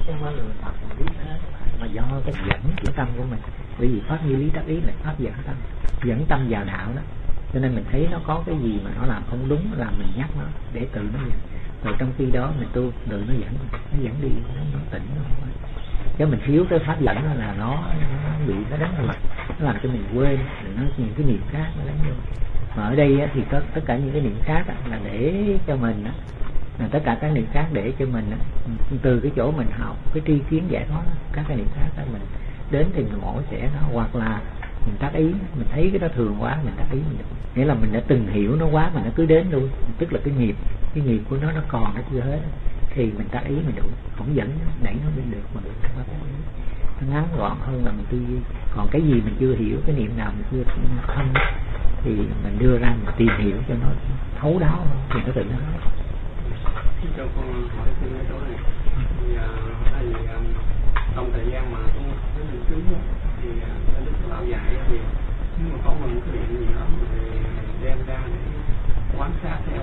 chứ không phải là mình tập mình biết hết, mà do cái dẫn của tâm của mình. Bởi vì pháp như lý tác ý là pháp dẫn tâm vào đạo đó, cho nên mình thấy nó có cái gì mà nó làm không đúng là mình nhắc nó để tự nó dẫn. Rồi trong khi đó mình tu tự nó dẫn đi, nó tỉnh nó. Chứ mình thiếu cái pháp dẫn là nó bị nó đánh vào, nó làm cho mình quên, nó những cái niệm khác nó đánh vô. Mà ở đây á, thì có tất cả những cái niệm khác á, là để cho mình á, là tất cả các niệm khác để cho mình á, từ cái chỗ mình học cái tri kiến giải thoát các cái niệm khác đó, mình đến thì mình mổ xẻ nó, hoặc là mình tác ý, mình thấy cái đó thường quá mình tác ý mình được. Nghĩa là mình đã từng hiểu nó quá mà nó cứ đến luôn, tức là cái nghiệp của nó còn nó chưa hết, thì mình tác ý mình đủ, không dẫn đẩy nó lên được mà được. Nó ngắn gọn hơn là mình tư duy. Còn cái gì mình chưa hiểu, cái niệm nào mình chưa thông thì mình đưa ra mình tìm hiểu cho nó thấu đáo hơn thì nó tự nó hết. Cho con hỏi thêm cái chỗ này, thì trong thời gian mà con với mình trước thì Đức Lão dạy thì nếu mà có một cái điện gì đó thì đem ra để quan sát theo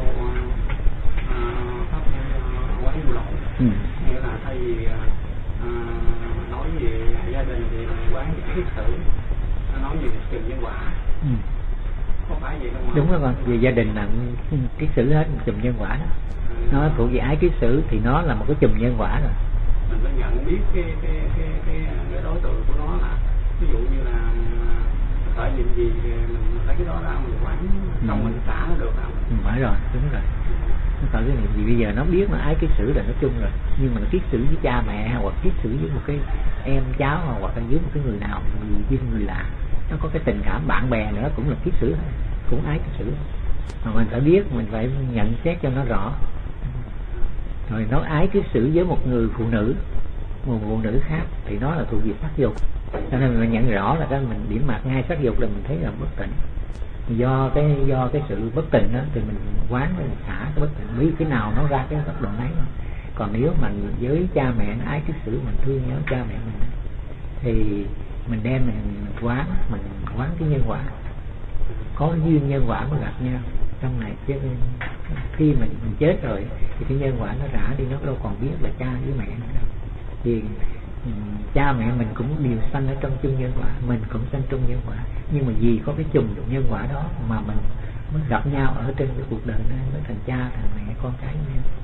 pháp quán lưu lộ. Nghĩa là thay vì nói về gia đình thì quán về kiết sử, nói về trường nhân quả. Có phải vậy không? Đúng rồi con, về gia đình là kiết sử hết, chùm nhân quả đó. Nó thuộc về ái kiết sử thì nó là một cái chùm nhân quả rồi. Mình phải nhận biết cái đối tượng của nó, là ví dụ như là khởi niệm gì thì mình lấy cái đó ra mình quán, xong mình xả nó được không? Phải rồi, đúng rồi. Nó khởi cái niệm gì bây giờ nó biết nó ái kiết sử là nó chung rồi, nhưng mà nó kiết sử với cha mẹ hoặc kiết sử với một cái em cháu hoặc là với một cái người nào, người lạ, nó có cái tình cảm bạn bè nữa cũng là kiết sử, cũng ái kiết sử. Mà mình phải biết, mình phải nhận xét cho nó rõ. Rồi nó ái kiết sử với một người phụ nữ, một phụ nữ khác thì nó là thuộc về sắc dục, cho nên mình nhận rõ là cái mình điểm mặt ngay sắc dục là mình thấy là bất tịnh. Do cái sự bất tịnh đó thì mình quán mình xả cái bất tịnh, biết cái nào nó ra cái tốc độ ấy. Còn nếu mà với cha mẹ nó ái kiết sử, mình thương nhớ cha mẹ mình thì mình đem mình quán cái nhân quả, có duyên nhân quả mới gặp nhau trong này. Chứ khi mình chết rồi thì cái nhân quả nó rã đi, nó đâu còn biết là cha với mẹ nữa đâu. Thì cha mẹ mình cũng đều sanh ở trong chung nhân quả, mình cũng sanh trong nhân quả, nhưng mà vì có cái chùm nhân quả đó mà mình mới gặp nhau ở trên cái cuộc đời này, mới thành cha thành mẹ con cái với nhau.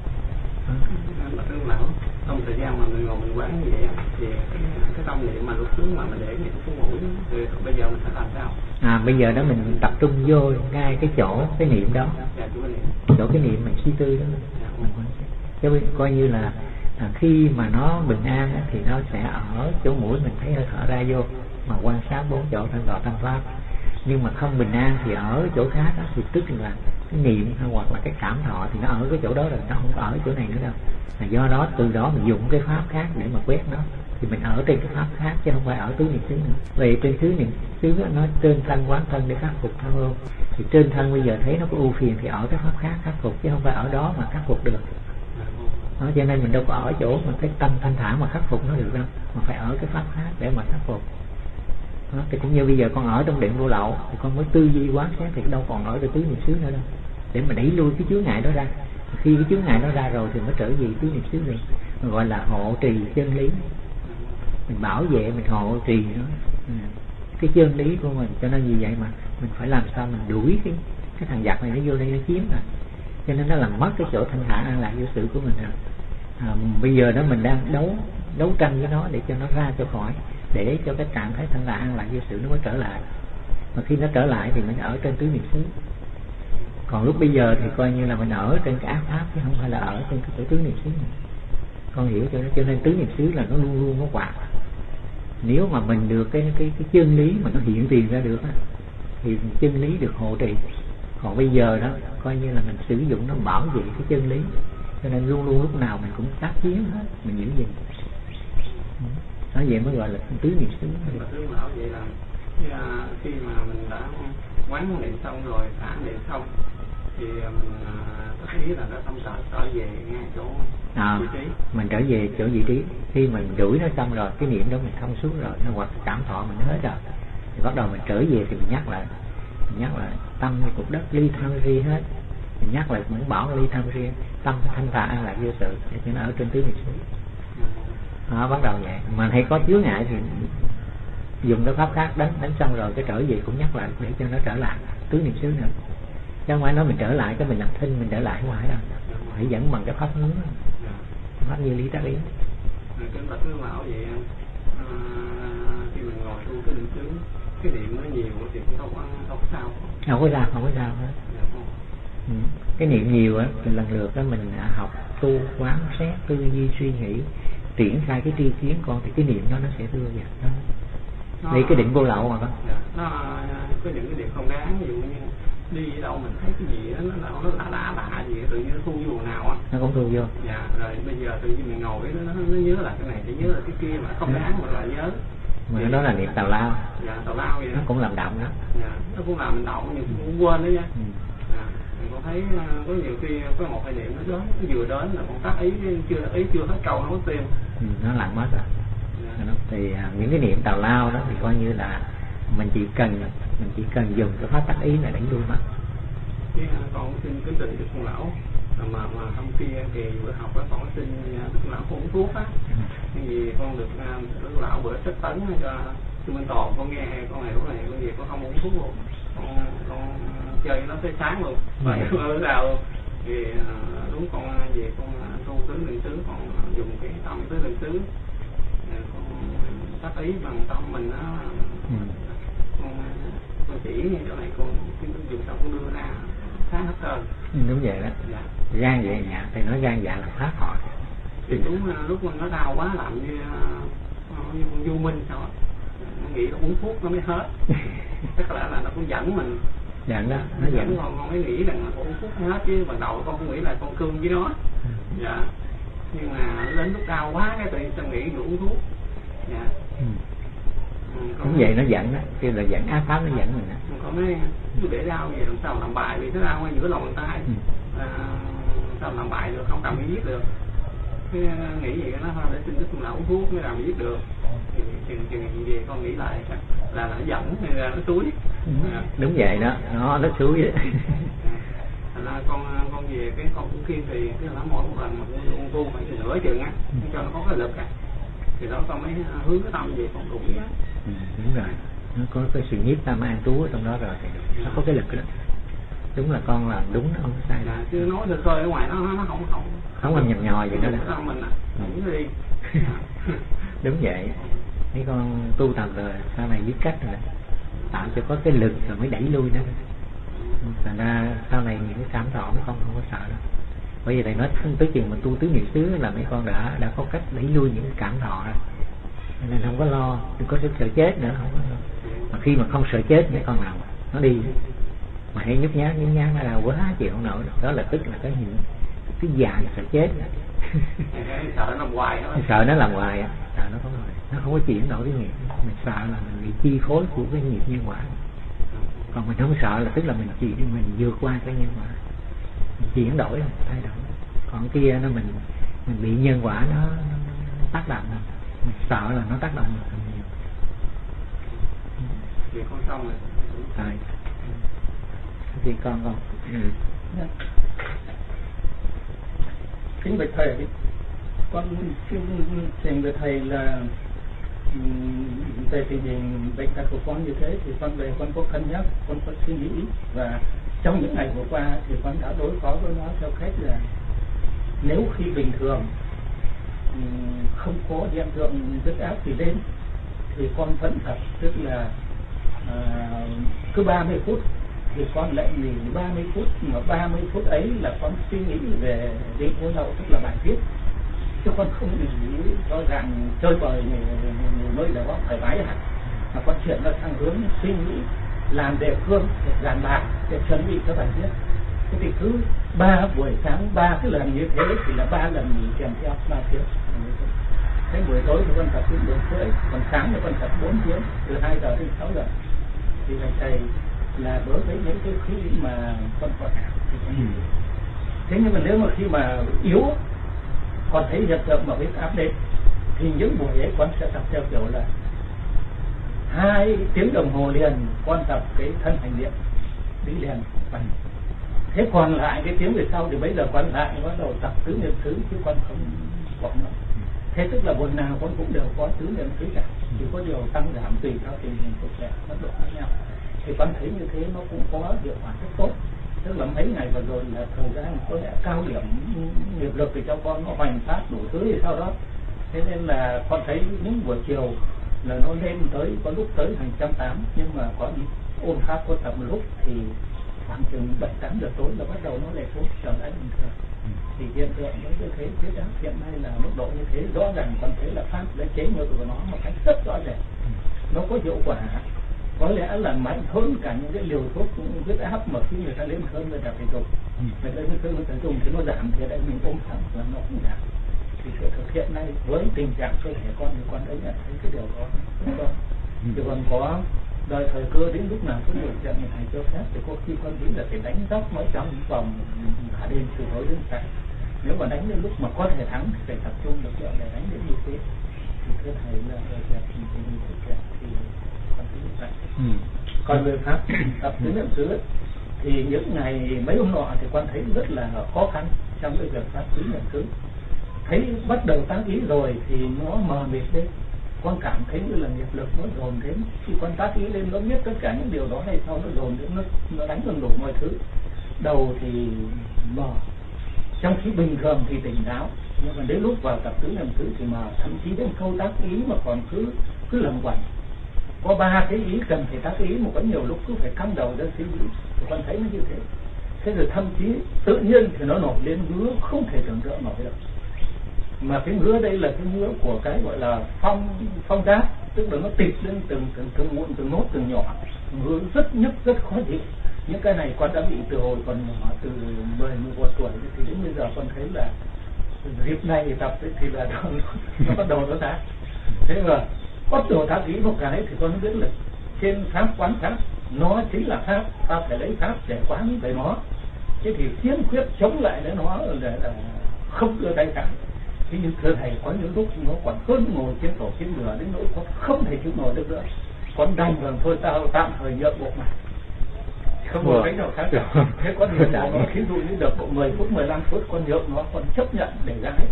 Trong thời gian mà mình ngồi mình quán như vậy thì cái tâm niệm mà lúc trước mà mình để cái xuống mũi thì bây giờ mình phải làm sao? Bây giờ đó mình tập trung vô ngay cái chỗ cái niệm đó, chỗ cái niệm mình suy tư đó, mình quan sát. Chứ coi như là khi mà nó bình an á, thì nó sẽ ở chỗ mũi mình thấy hơi thở ra vô mà quan sát bốn chỗ thân đỏ tâm pháp. Nhưng mà không bình an thì ở chỗ khác đó, thì tức là cái niệm hoặc là cái cảm thọ thì nó ở cái chỗ đó rồi, nó không có ở chỗ này nữa đâu. Là do đó từ đó mình dùng cái pháp khác để mà quét nó, thì mình ở trên cái pháp khác chứ không phải ở tứ niệm xứ nữa. Về trên tứ niệm xứ nó trên thân quán thân để khắc phục tham ưu, thì trên thân bây giờ thấy nó có ưu phiền thì ở cái pháp khác khắc phục, chứ không phải ở đó mà khắc phục được. Đó, cho nên mình đâu có ở chỗ mà cái tâm thanh thản mà khắc phục nó được đâu, mà phải ở cái pháp khác để mà khắc phục. Đó, thì cũng như bây giờ con ở trong điện vô lậu thì con mới tư duy quán xét thì đâu còn ở được tứ niệm xứ nữa đâu, để mà đẩy lui cái chướng ngại đó ra. Khi cái chướng ngại đó ra rồi thì mới trở về tứ niệm xứ được, gọi là hộ trì chân lý. Mình bảo vệ, mình hộ trì nó cái chân lý của mình. Cho nên vì vậy mà mình phải làm sao mình đuổi cái thằng giặc này nó vô đây nó chiếm rồi, cho nên nó làm mất cái chỗ thanh thản an lạc vô sự của mình rồi. Bây giờ đó mình đang đấu tranh với nó để cho nó ra cho khỏi, để cho cái trạng thái thanh thản an lạc vô sự nó mới trở lại. Mà khi nó trở lại thì mình ở trên tứ niệm xứ. Còn lúc bây giờ thì coi như là mình ở trên cái ác pháp chứ không phải là ở trên cái tứ niệm xứ này. Con hiểu cho nên tứ niệm xứ là nó luôn luôn nó quạt. Nếu mà mình được cái chân lý mà nó hiện tiền ra được á, thì chân lý được hộ trì. Còn bây giờ đó coi như là mình sử dụng nó bảo vệ cái chân lý, cho nên luôn luôn lúc nào mình cũng tác chiến hết, mình giữ gìn. Nói vậy mới gọi là tứ niệm xứ. Vậy là khi mà mình đã quán niệm xong rồi, xả niệm xong thì mình ý là nó không trở về ngay chỗ vị trí. Mình trở về chỗ vị trí. Khi mình đuổi nó xong rồi, cái niệm đó mình thông suốt rồi, nó hoặc cảm thọ mình hết rồi, thì bắt đầu mình trở về thì mình nhắc lại tâm như cục đất ly tham ri hết. Mình nhắc lại muốn bảo ly tham ri, tâm thanh thản an lạc vô sự, để cho nó ở trên tứ niệm xứ. Đó, bắt đầu vậy. Mà hay có chướng ngại thì dùng cái pháp khác đánh xong rồi cái trở về cũng nhắc lại để cho nó trở lại tứ niệm xứ nữa. Chứ không phải nói mình trở lại cái mình làm thinh mình trở lại không phải đâu, phải dẫn bằng cái pháp hướng, pháp như lý tác ý. Kính bạch Đức Lão vậy, khi mình ngồi tu cái định xứ, cái niệm nó nhiều thì cũng không có sao. Không có sao hết. Cái niệm nhiều á, lần lượt đó mình học tu quán xét tư duy suy nghĩ, triển khai cái tri kiến con thì cái niệm đó nó sẽ đưa vào đó. Đây cái định vô lậu mà con. Nó có những cái điểm không đáng, ví dụ như đi đâu mình thấy cái gì đó, nó lạ gì tự nhiên nó thu vô nào á, nó cũng thu vô. Dạ, rồi bây giờ tự nhiên mình ngồi nó nhớ là cái này, nhớ là cái kia mà không đáng mà lại nhớ. Mà đó là niệm tào lao. Dạ, tào lao vậy đó. Nó cũng làm động đó. Dạ, nó cũng làm động nhưng cũng quên đó nha. Mình có thấy có nhiều khi có một hai niệm nó đến, nó vừa đến là còn tắt ý chưa hết câu nó mất tiêu. Nó lặng mất rồi. Thì những cái niệm tào lao đó thì coi như là mình chỉ cần dùng cái pháp tác ý này đánh lui mất. Con xin kính trình Đức Con Lão mà hôm kia thì bữa học á, con xin Đức Con Lão không uống thuốc á, vì con được Đức Con Lão bữa sách tấn cho sư Minh Toàn, con nghe con này lúc này con gì con không uống thuốc luôn, con chơi nó tới sáng luôn. Vậy bữa nào thì đúng con về con tu tứ niệm xứ, con dùng cái tâm tứ niệm xứ, con tác ý bằng tâm mình đó. Con chỉ chỗ này con dùng xong con đưa ra sáng hết trơn. Đúng vậy đó. Dạ. Gan dạ nhạt thì nói gan dạ là pháp họ. Thì đúng lúc mà nó đau quá làm như con Du Minh sao nó nghĩ nó uống thuốc nó mới hết. Tức là nó cũng dẫn mình. Dẫn đó, nó dẫn. Con mới nghĩ rằng là con uống thuốc hết, chứ ban đầu con không nghĩ là con cương với nó. Dạ. Nhưng mà đến lúc đau quá cái tự nhiên sao nghĩ uống thuốc. Dạ. Cũng vậy nó dẫn đó, kêu là dẫn ác pháp nó dẫn mình đó. Con nói cứ để đau vậy làm sao làm bài, vì nó đau ngay giữa lòng bàn tay. Sao làm bài được, không cầm cái viết được. Cái nghĩ vậy nó để xin Đức Con Lão uống thuốc mới làm viết được. Thì chừng về con nghĩ lại là nó dẫn hay là nó túi. Đúng vậy đó, nó suối đó. Là con về cái con cũng kiên trì, cái là mỗi một lần mà con tu phải nửa chừng á, cho nó có cái lực á, thì đó con mới hướng cái tâm về con đuổi á. Đúng rồi, nó có cái sự nhiếp tam an trú ở trong đó rồi thì nó có cái lực đó. Đúng là con làm đúng, nó không có sai. Chứ nói được khơi ở ngoài nó không làm nhầm nhòi vậy đó. Đó mình nghĩ đi. Đúng vậy. Mấy con tu tập rồi sau này biết cách rồi tạo cho có cái lực rồi mới đẩy lui nó. Thành ra sau này những cái cảm thọ mấy con không có sợ đâu. Bởi vì thầy nói tới chừng mà tu tứ niệm xứ là mấy con đã có cách đẩy lui những cái cảm thọ rồi, nên không có lo, đừng có sợ chết nữa, không có lo. Mà khi mà không sợ chết mấy con nào nó đi mà hay nhút nhát nó là quá chịu không nổi, đó là tức là cái già là sợ chết. Sợ nó làm hoài đó. Sợ nó làm hoài á, sợ nó không có chuyển đổi cái nghiệp. Mình sợ là mình bị chi phối của cái nghiệp nhân quả. Còn mình không sợ là tức là mình vượt qua cái nhân quả, mình chuyển đổi, thay đổi. Còn kia nó mình bị nhân quả nó tác động, mình sợ là nó tác động mình nhiều. Thì con xong rồi. Rồi. Thì con. Kính bạch thầy, con xin với thầy là về tình hình bệnh tật của con như thế thì con có cân nhắc, con có suy nghĩ, và trong những ngày vừa qua thì con đã đối phó với nó theo cách là nếu khi bình thường không có hiện tượng huyết áp thì lên thì con vẫn tập, tức là cứ 30 phút thì con lại nghỉ 30 phút, mà 30 phút ấy là con suy nghĩ về định vô lậu, tức là bài viết, chứ con không nghĩ cho rằng chơi bời nơi đó thoải mái hẳn, mà con chuyển nó sang hướng suy nghĩ làm đề cương để dàn bài để chuẩn bị cho bài viết. Thế thì cứ 3 buổi sáng 3 cái lần như thế thì là 3 lần nghỉ kèm theo 3 tiếng. Thế buổi tối thì con tập đến 4 rưỡi, còn sáng thì con tập 4 tiếng từ 2 giờ đến 6 giờ. Thì thầy là đối với những cái khi mà con còn thế nhưng mà nếu mà khi mà yếu còn thấy hiện tượng mà huyết áp lên thì những buổi ấy con sẽ tập theo kiểu là 2 tiếng đồng hồ liền con tập cái thân hành niệm đi liền. Thế còn lại cái tiếng về sau thì bây giờ con lại bắt đầu tập tứ niệm xứ, chứ con không bỏ nữa. Thế tức là buồn nào con cũng đều có tứ niệm xứ cả, chỉ có điều tăng giảm tùy theo tình hình cụ thể mức độ khác nhau. Thì con thấy như thế nó cũng có hiệu quả rất tốt. Tức là mấy ngày vừa rồi là thời gian có lẽ cao điểm nghiệp lực thì cho con nó hoành phát đủ thứ thì sau đó. Thế nên là con thấy những buổi chiều là nó lên tới, có lúc tới hàng 180, nhưng mà có ôn pháp có tầm lúc thì khoảng chừng 7-8 giờ tối là bắt đầu nó lại xuống trở lại bình thường. Thì hiện tượng nó như thế, huyết áp hiện nay là mức độ như thế, rõ ràng con thấy là pháp đã chế ngự của nó một cách rất rõ ràng. Nó có hiệu quả, có lẽ là mạnh hơn cả những cái liều thuốc huyết áp mà khi người ta lên cơn người ta phải dùng. Người ta lên cơn người ta dùng thì nó giảm, thì đây mình ôm pháp là nó cũng giảm. Thì sự thực hiện này với tình trạng cơ thể con thì con đấy nhận thấy cái điều đó đúng không? Thì còn có đợi thời cơ đến lúc nào có điều kiện người thầy cho phép thì có khi con nghĩ là phải đánh dốc mới trong vòng cả đêm từ tối đến sáng. Nếu mà đánh đến lúc mà có thể thắng thì phải tập trung lực lượng để đánh đến như thế. Thì thưa thầy là việc mình thực hiện thì con thấy như vậy. Còn về pháp tập tứ niệm xứ thì những ngày mấy hôm nọ thì con thấy rất là khó khăn trong cái việc pháp tứ niệm xứ. Thấy bắt đầu tác ý rồi thì nó mờ mịt lên, con cảm thấy như là nghiệp lực nó dồn đến. Khi con tác ý lên nó biết tất cả những điều đó hay sau nó dồn đến, nó đánh gần đủ mọi thứ. Đầu thì mờ, trong khi bình thường thì tỉnh táo, nhưng mà đến lúc vào tập tứ niệm xứ thì mờ, thậm chí đến câu tác ý mà còn cứ lầm quẩn. Có 3 cái ý cần phải tác ý mà có nhiều lúc cứ phải căng đầu ra suy nghĩ, thì con thấy nó như thế. Thế rồi thậm chí tự nhiên thì nó nổi lên ngứa không thể tưởng tượng nổi được. Mà cái ngứa đây là cái ngứa của cái gọi là phong giáp, tức là nó tịt lên từng mụn, từng nốt, từng nhỏ, ngứa rất nhức, rất khó chịu. Những cái này con đã bị từ hồi còn nhỏ, từ 10-11 tuổi thì đến bây giờ con thấy là dịp này thì tập thì là nó bắt đầu nó ra. Thế mà bắt đầu tác ý một cái thì con biết là trên pháp quán pháp nó chính là pháp, ta phải lấy pháp để quán về nó. Thế thì kiên quyết chống lại để nó là không đưa tay cả. Thế nhưng thưa thầy, có những lúc nó còn hơn ngồi trên tổ trên lửa đến nỗi con không thể chịu nổi được nữa. Con đành rằng thôi tao tạm thời nhượng bộ mà không có cách nào khác. Thế con nhượng bộ nó, ví dụ như được bộ 10 phút 15 phút con nhượng nó, con chấp nhận để ra hết.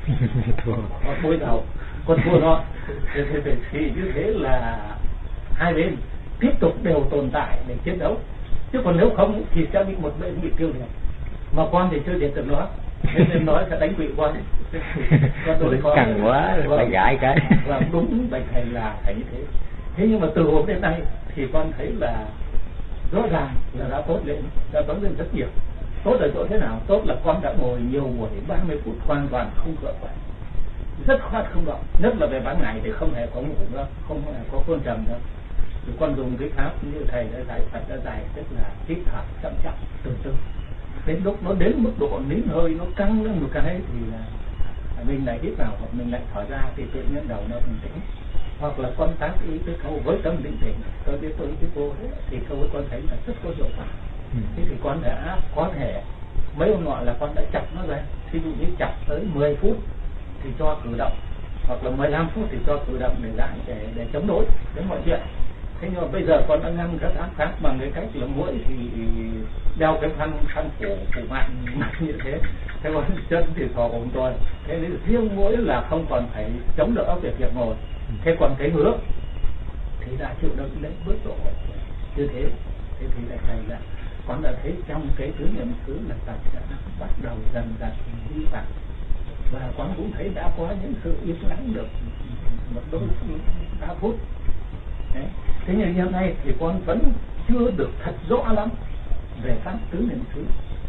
Con bôi đầu, con thua nó. Thì như thế là hai bên tiếp tục đều tồn tại để chiến đấu. Chứ còn nếu không thì sẽ bị một bên bị tiêu diệt. Mà con thì chưa diệt được nó, thế nên nói sẽ đánh quỵ con. Con đối phó căng quá rồi phải gãi cái. Và đúng bạch thầy là phải như thế. Thế nhưng mà từ hôm đến nay thì con thấy là rõ ràng là đã tốt lên rất nhiều. Tốt ở chỗ thế nào? Tốt là con đã ngồi nhiều buổi 30 phút hoàn toàn không gượng lại, rất khoát không động, nhất là về ban ngày thì không hề có ngủ nữa, không hề có côn trầm nữa. Thì con dùng cái pháp như thầy đã dạy, Phật đã dạy, tức là hít thở chậm chậm từ từ. Đến lúc nó đến mức độ nín hơi nó căng lên một cái thì mình lại hít vào hoặc mình lại thở ra thì tự nhiên đầu nó bình tĩnh. Hoặc là con tác ý cái câu với tâm định tĩnh, tôi biết tôi với cô đấy, thì câu với con thấy là rất có hiệu quả. Thế thì con đã có thể mấy hôm nọ là con đã chặt nó ra, ví dụ như chặt tới 10 phút thì cho cử động, hoặc là 15 phút thì cho cử động để giải để chống đối đến mọi chuyện. Thế nhưng mà bây giờ con đã ngăn các ác khác bằng cái cách là mũi thì đeo cái khăn phủ mạng như thế. Thế còn chân thì thò ổn tôi. Thế nên riêng mũi là không còn phải chống đỡ việc ngồi. Thế còn cái ngứa thì đã chịu đựng đến mức độ như thế. Thế thì lại thầy là con đã thấy trong cái tứ niệm xứ là ta sẽ bắt đầu dần vi phạm. Và con cũng thấy đã có những sự im lặng được một đôi 3 phút. Đấy. Thế nhưng hiện nay thì con vẫn chưa được thật rõ lắm về pháp tứ niệm xứ.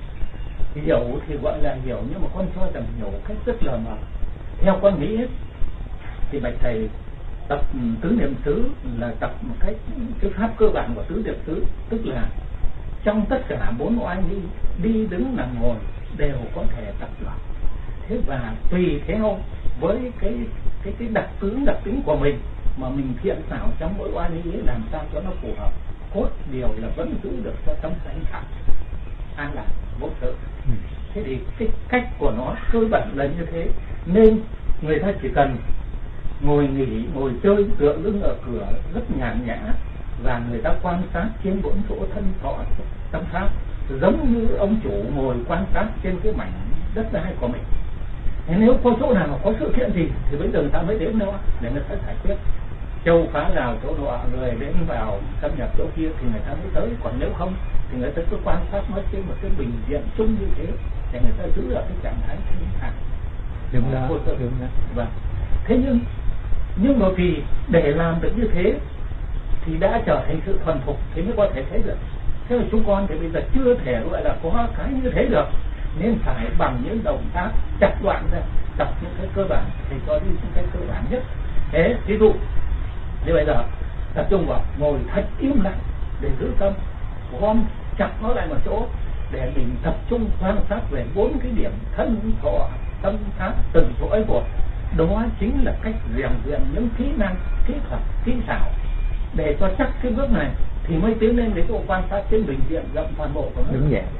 Hiểu thì gọi là hiểu, nhưng mà con cho rằng hiểu cách rất là mờ. Theo con nghĩ thì bạch thầy tập tứ niệm xứ là tập một cách cái pháp cơ bản của tứ niệm xứ, tức là trong tất cả 4 oai đi đứng nằm ngồi đều có thể tập được. Thế và tùy theo với cái đặc tính của mình mà mình thiện xảo trong mỗi oai lý làm sao cho nó phù hợp. Cốt điều là vẫn giữ được cho tâm tánh thẳng an lạc vô sự. Thế thì cái cách của nó cơ bản là như thế, nên người ta chỉ cần ngồi nghỉ, ngồi chơi tựa lưng ở cửa rất nhàn nhã, và người ta quan sát trên 4 chỗ thân thọ tâm pháp, giống như ông chủ ngồi quan sát trên cái mảnh đất đai của mình. Thế nếu có chỗ nào có sự kiện gì thì bây giờ người ta mới đến đâu để người ta giải quyết. Châu phá rào chỗ nọ, người đến vào xâm nhập chỗ kia thì người ta mới tới, còn nếu không thì người ta cứ quan sát nó trên một cái bình diện chung như thế để người ta giữ được cái trạng thái thanh thản. Đúng đó, đúng đó. Vâng. Thế nhưng mà vì để làm được như thế thì đã trở thành sự thuần thục thì mới có thể thấy được. Thế mà chúng con thì bây giờ chưa thể gọi là có cái như thế được, nên phải bằng những động tác chặt đoạn ra, tập những cái cơ bản thì cho đi những cái cơ bản nhất. Thế ví dụ như bây giờ tập trung vào ngồi thật im lặng để giữ tâm, gom chặt nó lại một chỗ để mình tập trung quan sát về 4 cái điểm thân thọ tâm pháp từng chỗ ấy một. Đó chính là cách rèn luyện những kỹ năng, kỹ thuật, kỹ xảo để cho chắc cái bước này thì mới tiến lên đến chỗ quan sát trên bình diện rộng toàn bộ của nó. Đúng vậy.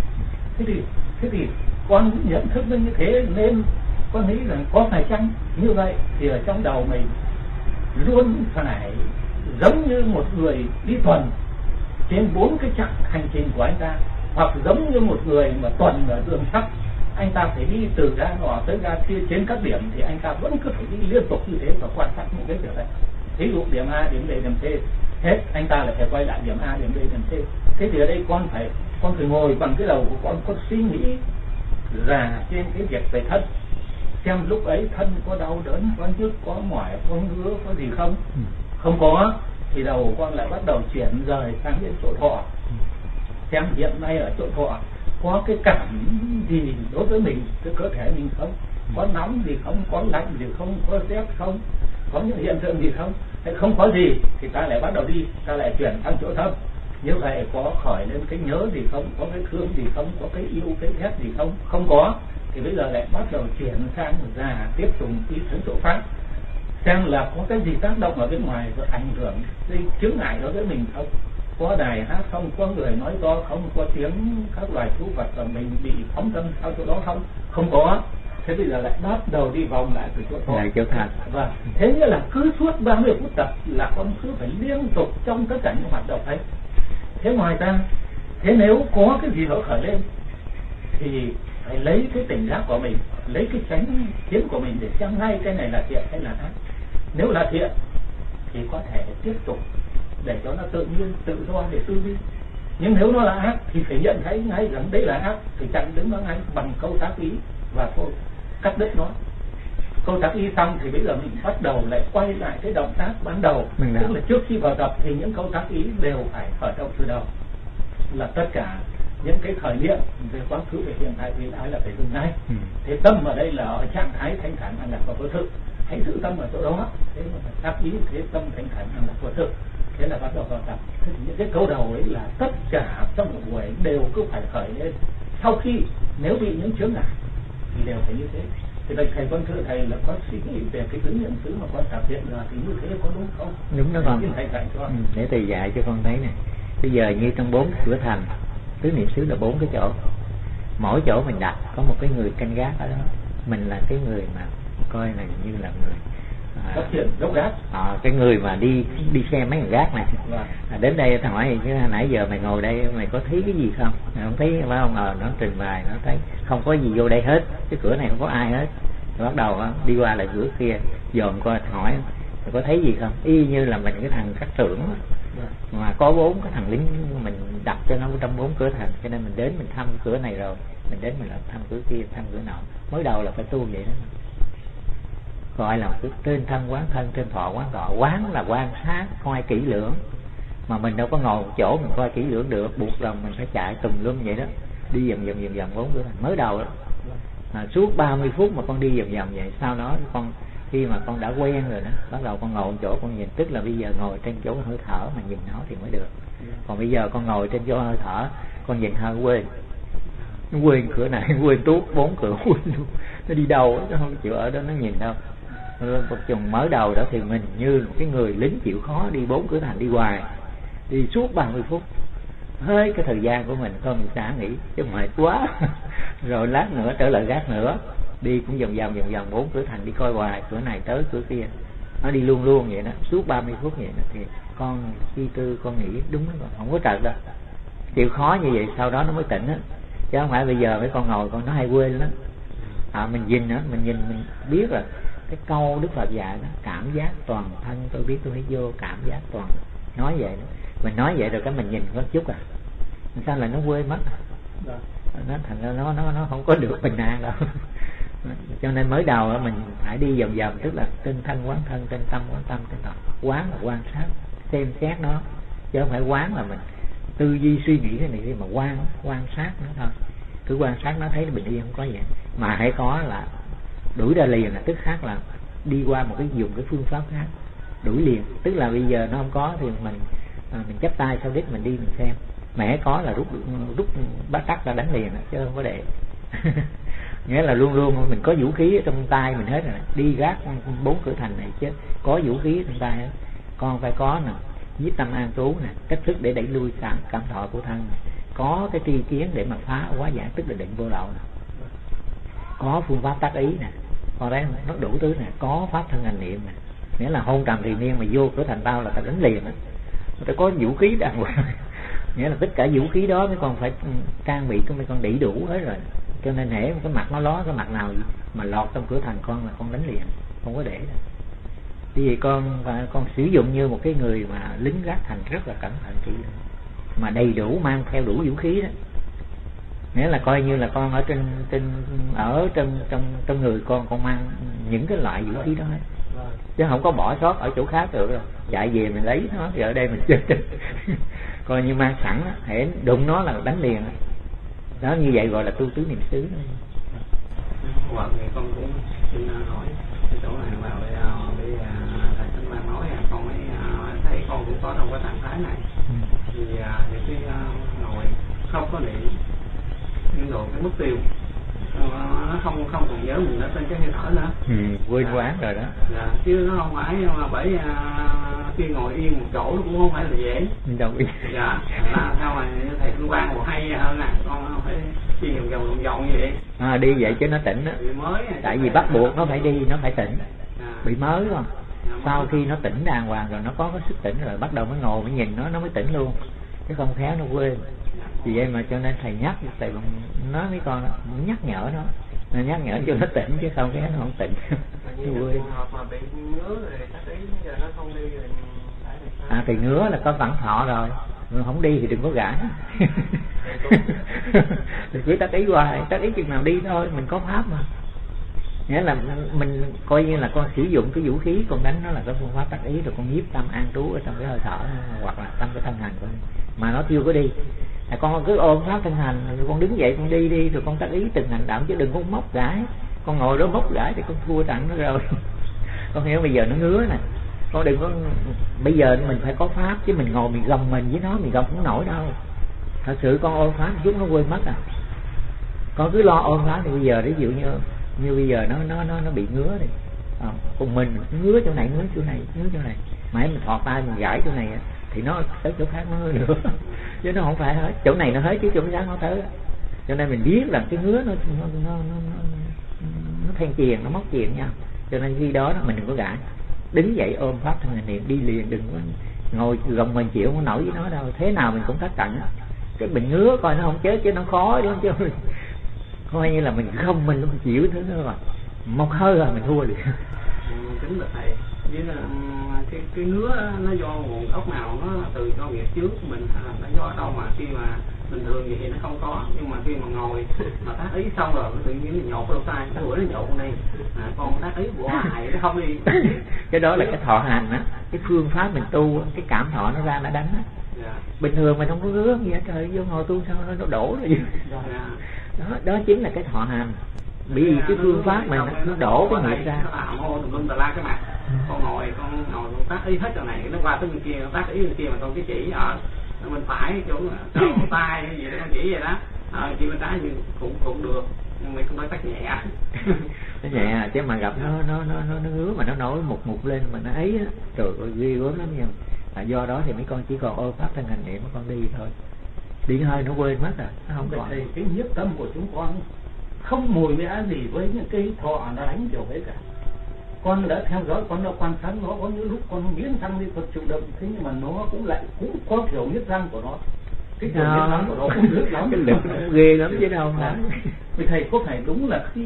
Thế thì con nhận thức như thế nên con nghĩ rằng có phải chăng như vậy thì ở trong đầu mình luôn phải giống như một người đi tuần trên 4 cái chặng hành trình của anh ta, hoặc giống như một người mà tuần ở đường sắt, anh ta phải đi từ ga nọ tới ga kia trên các điểm thì anh ta vẫn cứ phải đi liên tục như thế và quan sát những cái điều đấy. Ví dụ điểm A, điểm B, điểm C hết, anh ta lại phải quay lại điểm A, điểm B, điểm C. Thế thì ở đây con phải ngồi bằng cái đầu của con suy nghĩ ra trên cái việc về thân, xem lúc ấy thân có đau đớn, có nhức, có mỏi, có ngứa, có gì không. Không có thì đầu của con lại bắt đầu chuyển rời sang đến chỗ thọ, xem hiện nay ở chỗ thọ có cái cảm gì đối với mình, cái cơ thể mình không, có nóng gì không, có lạnh gì không, có rét không, có những hiện tượng gì không. Hay không có gì thì ta lại bắt đầu đi, ta lại chuyển sang chỗ tâm. Như vậy có khởi lên cái nhớ gì không, có cái thương gì không, có cái yêu cái ghét gì không, không có thì bây giờ lại bắt đầu chuyển sang ra tiếp tục đi đến chỗ pháp, xem là có cái gì tác động ở bên ngoài và ảnh hưởng gây chướng ngại đối với mình không, có đài hát không, có người nói to không, có tiếng các loài thú vật và mình bị phóng tâm sau chỗ đó không, không có. Thế bây giờ lại bắt đầu đi vòng lại từ chỗ thọ, lại chỗ thành. Và thế nghĩa là cứ suốt 30 phút tập là con cứ phải liên tục trong tất cả những hoạt động ấy. Thế ngoài ra, thế nếu có cái gì đó khởi lên thì phải lấy cái tỉnh giác của mình, lấy cái chánh kiến của mình để xem ngay cái này là thiện hay là ác. Nếu là thiện thì có thể tiếp tục để cho nó tự nhiên, tự do để tư duy. Nhưng nếu nó là ác thì phải nhận thấy ngay rằng đấy là ác, thì chặn đứng nó ngay bằng câu tác ý và thôi cắt đứt nó. Câu tác ý xong thì bây giờ mình bắt đầu lại quay lại cái động tác ban đầu, tức là trước khi vào tập thì những câu tác ý đều phải khởi động từ đầu, là tất cả những cái khởi niệm về quá khứ, về hiện tại, về ai là phải dừng ngay. Thế tâm ở đây là ở trạng thái thanh thản an lạc và vô thực, hãy giữ tâm ở chỗ đó. Thế mà phải tác ý, thế tâm thanh thản an lạc vô thực, thế là bắt đầu vào tập. Thế thì những cái câu đầu ấy là tất cả trong một buổi đều cứ phải khởi lên. Sau khi nếu bị những chướng ngại thì đều phải như thế. Thì thầy con thưa thầy là có suy nghĩ về cái tứ niệm xứ mà con tập hiện là thì như thế có đúng không? Đúng đó con. Thầy dạy cho. Để thầy dạy cho con thấy này. Bây giờ như trong 4 cửa thành, tứ niệm xứ là 4 cái chỗ. Mỗi chỗ mình đặt có một cái người canh gác ở đó. Mình là cái người mà coi là như là người gốc gác. Cái người mà đi xem mấy người gác này. Đến đây thằng hỏi chứ nãy giờ mày ngồi đây mày có thấy cái gì không? Mày không thấy phải không? Nó trình bày, nó thấy không có gì vô đây hết, cái cửa này không có ai hết. Rồi bắt đầu đi qua lại cửa kia dòm coi, hỏi mày có thấy gì không? Y như là mình cái thằng cắt tưởng mà có 4 cái thằng lính mình đặt cho nó trong 4 cửa thành, cho nên mình đến mình thăm cửa này rồi mình đến mình lại thăm cửa kia, thăm cửa nọ. Mới đầu là phải tu vậy đó, gọi là cứ trên thân quán thân, trên thọ quán thọ. Quán là quan sát coi kỹ lưỡng, mà mình đâu có ngồi một chỗ mình coi kỹ lưỡng được, buộc lòng mình phải chạy tùm lum vậy đó, đi vòng 4 cửa thành. Mới đầu đó suốt 30 phút mà con đi vòng vậy. Sau đó con khi mà con đã quen rồi đó, bắt đầu con ngồi một chỗ con nhìn, tức là bây giờ ngồi trên chỗ hơi thở mà nhìn nó thì mới được. Còn bây giờ con ngồi trên chỗ hơi thở con nhìn hơi quên cửa này, quên tuốt 4 cửa, quên luôn, nó đi đâu nó không chịu ở đó nó nhìn đâu. Một chừng mới đầu đó thì mình như một cái người lính chịu khó đi 4 cửa thành, đi hoài, đi suốt 30 phút. Hết cái thời gian của mình thôi mình sẽ nghỉ chứ mệt quá. Rồi lát nữa trở lại gác nữa, đi cũng vòng 4 cửa thành, đi coi hoài, cửa này tới cửa kia, nó đi luôn vậy đó, suốt 30 phút vậy đó. Thì con suy tư, con nghĩ đúng đó, không có trật đâu, chịu khó như vậy sau đó nó mới tỉnh á, chứ không phải bây giờ mấy con ngồi con nó hay quên lắm. Mình nhìn nữa, mình biết là cái câu Đức Phật dạy đó, cảm giác toàn thân tôi biết tôi phải vô cảm giác toàn, nói vậy đó. Mình nói vậy rồi cái mình nhìn có chút sao là nó quên mất, nó thành ra nó không có được bình an đâu. Cho nên mới đầu mình phải đi vòng vòng, tức là tinh thân quán thân, tinh tâm quán tâm, tinh thần quán là quan sát xem xét nó, chứ không phải quán là mình tư duy suy nghĩ cái này mà quan sát nó thôi. Cứ quan sát nó thấy nó bình yên, không có vậy. Mà hãy có là đuổi ra liền, là tức khác là đi qua một cái dùng cái phương pháp khác đuổi liền. Tức là bây giờ nó không có thì mình chắp tay sau đít mình đi mình xem, mà hãy có là rút bắt tắt ra đánh liền, chứ không có để. Nghĩa là luôn luôn mình có vũ khí ở trong tay mình hết rồi, đi gác 4 cửa thành này chứ có vũ khí trong tay hết. Con phải có nè, nhiếp tâm an trú nè, cách thức để đẩy lui cảm thọ của thân nè, có cái tri kiến để mà phá hóa giải, tức là định vô lậu nè, có phương pháp tác ý nè, con thấy nó đủ thứ nè, có pháp thân hành niệm nè. Nghĩa là hôn trầm thì niên mà vô cửa thành tao là ta đánh liền á, phải có vũ khí đàng hoàng. Nghĩa là tất cả vũ khí đó mấy con phải trang bị, mấy con đầy đủ hết rồi. Cho nên hễ cái mặt nó ló, cái mặt nào mà lọt trong cửa thành con là con đánh liền, không có để đâu. Vì con sử dụng như một cái người mà lính gác thành rất là cẩn thận kỹ, mà đầy đủ, mang theo đủ vũ khí đó. Nghĩa là coi như là con ở trong người con mang những cái loại vũ khí đó hết, chứ không có bỏ sót ở chỗ khác được rồi. Chạy về mình lấy nó thì ở đây mình chơi. Coi như mang sẵn đó, hễ đụng nó là đánh liền đó. Như vậy gọi là tu tứ niệm xứ. Hoặc thì con cũng xin hỏi cái chỗ này vào đây thầy Thanh Lan nói con mới thấy con cũng có trong cái trạng thái này. Thì những cái ngồi không có niệm nhưng rồi cái mức tiêu nó không còn nhớ mình ở trên cái hơi thở nữa. Quên quán rồi đó. Chứ nó không phải mà bởi khi ngồi yên một chỗ nó cũng không phải là dễ. Đâu biết. Là sao mà thầy Thanh Quan một hay hơn nè, con phải đi vòng như vậy. Đi vậy chứ nó tỉnh đó. Tại vì bắt buộc nó phải đi, nó phải tỉnh. Bị mới không? Sau khi nó tỉnh đàng hoàng rồi, nó có cái sức tỉnh rồi, bắt đầu mới ngồi mới nhìn nó mới tỉnh luôn. Chứ không khéo nó quên. Vì vậy mà cho nên thầy nhắc, thầy nói với con đó, nhắc nhở nó, nhắc nhở cho nó tỉnh, chứ không khéo nó không tỉnh. Thì ngứa là có vãng thọ rồi, không đi thì đừng có gãi. Thì cứ tác ý hoài, tác ý chừng nào đi thôi, mình có pháp mà. Nghĩa là mình coi như là con sử dụng cái vũ khí, con đánh nó là cái phương pháp tác ý, rồi con nhiếp tâm an trú ở trong cái hơi thở hoặc là trong cái thân hành của mình. Mà nó chưa có đi, con cứ ôm pháp thân hành, rồi con đứng dậy con đi rồi con tác ý từng hành động, chứ đừng có móc gãi. Con ngồi đó móc gãi thì con thua trận nó rồi. Con hiểu bây giờ nó ngứa nè, con đừng có, bây giờ mình phải có pháp, chứ mình ngồi mình gồng mình với nó, mình gồng không nổi đâu. Thật sự con ôm pháp chút nó quên mất à. Con cứ lo ôm pháp thì bây giờ ví dụ như bây giờ nó bị ngứa đi, cùng mình ngứa chỗ này, ngứa chỗ này, ngứa chỗ này, mà mình thọt tay mình gãi chỗ này thì nó tới chỗ khác nó ngứa nữa. Chứ nó không phải hết chỗ này nó hết chứ chỗ khác nó tới. Cho nên mình biết là cái ngứa nó than chiền, nó móc chiền nhau. Cho nên khi đó mình đừng có gãi, đứng dậy ôm pháp thân hành niệm đi liền, đừng có ngồi gồng mình chịu không nổi với nó đâu. Thế nào mình cũng thất cận. Cái mình ngứa coi nó không chết chứ nó khó đúng chứ. Coi như là mình không, mình chịu thứ nữa rồi, một hơi rồi mình thua được. Kính bạch thầy, với là cái ngứa nó do nguồn gốc nào, nó từ do nghiệp trước của mình hay là nó do đâu mà khi mà bình thường vậy thì nó không có, nhưng mà khi mà ngồi mà tác ý xong rồi tự nhiên mình nhột lỗ tai, cái bữa nó nhột con đi, con tác ý hoài nó không đi. Cái đó là cái thọ hành á, cái phương pháp mình tu, cái cảm thọ nó ra nó đánh á. Bình thường mình không có ngứa gì hết, trời vô ngồi tu sao nó đổ rồi. Đó chính là cái thọ hành. Vì cái phương pháp mình nó đổ cái nghiệp ra. Con ngồi con tác ý hết chỗ này, nó qua tới bên kia, nó tác ý bên kia mà con cái chỉ bên phải chỗ tay hay gì đó con chỉ vậy đó. Chỉ bên trái thì cũng được, nhưng mà không phải tác nhẹ. Nó nhẹ chứ mà gặp nó ngứa mà nó nổi một lên mà nó ấy á, trời ơi ghê gớm lắm nha. Do đó thì mấy con chỉ còn ôm pháp thân hành niệm mấy con đi thôi. Đi hơi nó quên mất rồi, nó không còn. Cái nhiếp tâm của chúng con không mùi mẽ gì với những cái thọ nó đánh kiểu ấy cả. Con đã theo dõi, con đã quan sát nó, có những lúc con nghiến răng đi con chủ động, thế nhưng mà nó cũng có kiểu nghiến răng của nó. Cái kiểu nghiến răng của nó cũng lướt lắm. Cái lực ghê lắm chứ đâu hả? Vì thầy có phải đúng là khi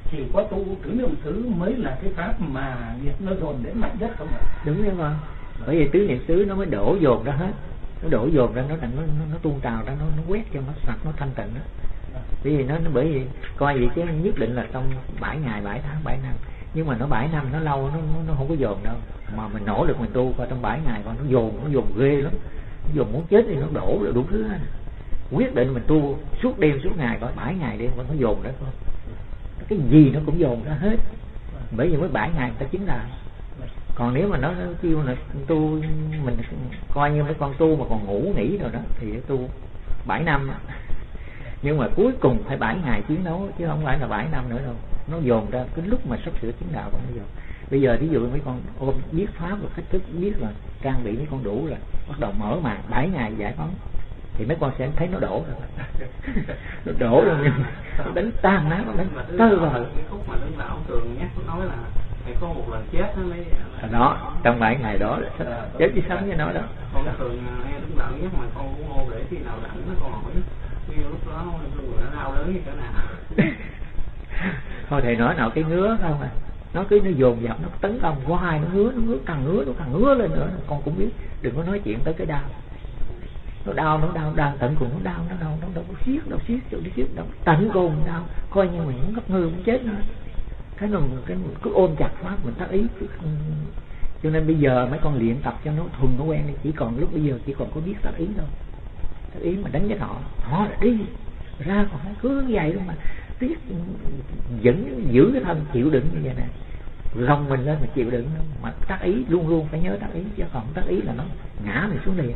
chỉ có tu tứ niệm xứ mới là cái pháp mà nó dồn đến mạnh nhất không ạ? Đúng rồi mà. Bởi vì tứ niệm xứ nó mới đổ dồn ra hết, nó đổ dồn ra, nó tuôn trào ra, nó quét cho nó sạch, nó thanh tịnh đó. Bởi vì nó bởi vì coi vậy chứ nhất định là trong 7 ngày 7 tháng 7 năm, nhưng mà nó 7 năm nó lâu, nó không có dồn đâu, mà mình nỗ lực mình tu coi trong 7 ngày coi nó dồn ghê lắm, nó dồn muốn chết thì nó đổ rồi đủ thứ. Quyết định mình tu suốt đêm suốt ngày coi 7 ngày đêm vẫn nó dồn ra thôi, cái gì nó cũng dồn ra hết. Bởi vì mới 7 ngày người ta chứng đạo. Còn nếu mà nó kêu là tu, mình coi như mấy con tu mà còn ngủ nghỉ rồi đó thì tu 7 năm. Nhưng mà cuối cùng phải 7 ngày chiến đấu chứ không phải là 7 năm nữa đâu. Nó dồn ra cái lúc mà sắp sửa chứng đạo còn nó dồn. Bây giờ ví dụ mấy con ôm biết pháp và cách thức, biết là trang bị mấy con đủ rồi, bắt đầu mở màn 7 ngày giải phóng thì mấy con sẽ thấy nó đổ rồi. Nó đổ rồi nhưng nó đánh tan nát, nó đánh tơ vào. Cái khúc mà đứng là ông Tường nhắc nói là phải có một lần chết nó mới đó, trong 7 ngày đó là chết chứ sống với nó đó. Con Tường nghe đứng đạo nhắc mà con cũng hô để khi nào rảnh nó còn hỏi như lúc đó người nó đau đớn như thế nào. Thôi thầy nói nào cái ngứa không à, nó cứ nó dồn dập, nó tấn công hoài, nó ngứa càng ngứa lên nữa. Con cũng biết đừng có nói chuyện tới cái đau, nó đau đang tận cùng, nó đau nó siết tận cùng đau, coi như mình muốn ngất ngư muốn chết nữa. Cái cứ ôm chặt pháp mình tác ý chứ không. Cho nên bây giờ mấy con luyện tập cho nó thuần nó quen đi, chỉ còn lúc bây giờ chỉ còn có biết tác ý thôi. Tác ý mà đánh với họ là đi ra, còn phải cứ vậy luôn mà tiếc, vẫn giữ cái thân chịu đựng như vậy nè, gồng mình lên mà chịu đựng. Mà tác ý luôn phải nhớ tác ý, chứ còn tác ý là nó ngã mình xuống liền.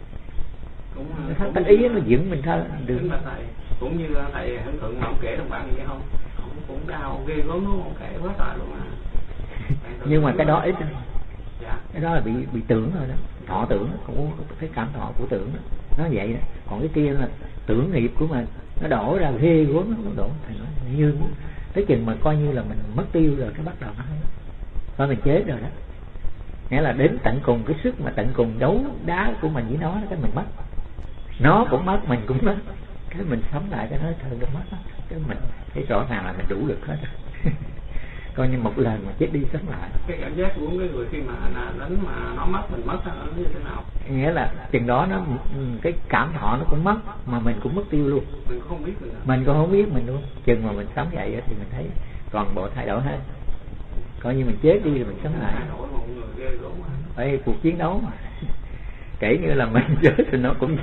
Cái tác ý nó dựng mình thôi đừng. Cũng như thầy Hưng Thượng ông kể đồng bạn vậy không, cũng đau ghê gớm đúng không, kể quá trời luôn à. Nhưng mà cái đó ít, dạ. Cái đó là bị tưởng thôi đó, thọ tưởng, cũng cái cảm thọ của tưởng đó. Nó vậy đó. Còn cái kia là tưởng nghiệp của mình, nó đổ ra ghê gớm, nó đổ thầy nói như tới chừng mà coi như là mình mất tiêu rồi, cái bắt đầu nó thôi mình chết rồi đó. Nghĩa là đến tận cùng cái sức mà tận cùng đấu đá của mình với nó, cái mình mất, nó cũng mất, mình cũng mất, cái mình sống lại cái nó thôi nó mất đó. Cái mình thấy rõ ràng là mình đủ lực hết. Coi như một lần mà chết đi sống lại. Cái cảm giác của cái người khi mà đánh mà nó mất mình mất nó như thế nào? Nghĩa là chừng đó nó cái cảm thọ nó cũng mất mà mình cũng mất tiêu luôn. Mình cũng không biết được. Mình cũng không biết mình luôn. Chừng mà mình sống vậy thì mình thấy toàn bộ thay đổi hết. Coi như mình chết đi thì mình sống lại. Đây cuộc chiến đấu mà. Kể như là mình chết thì nó cũng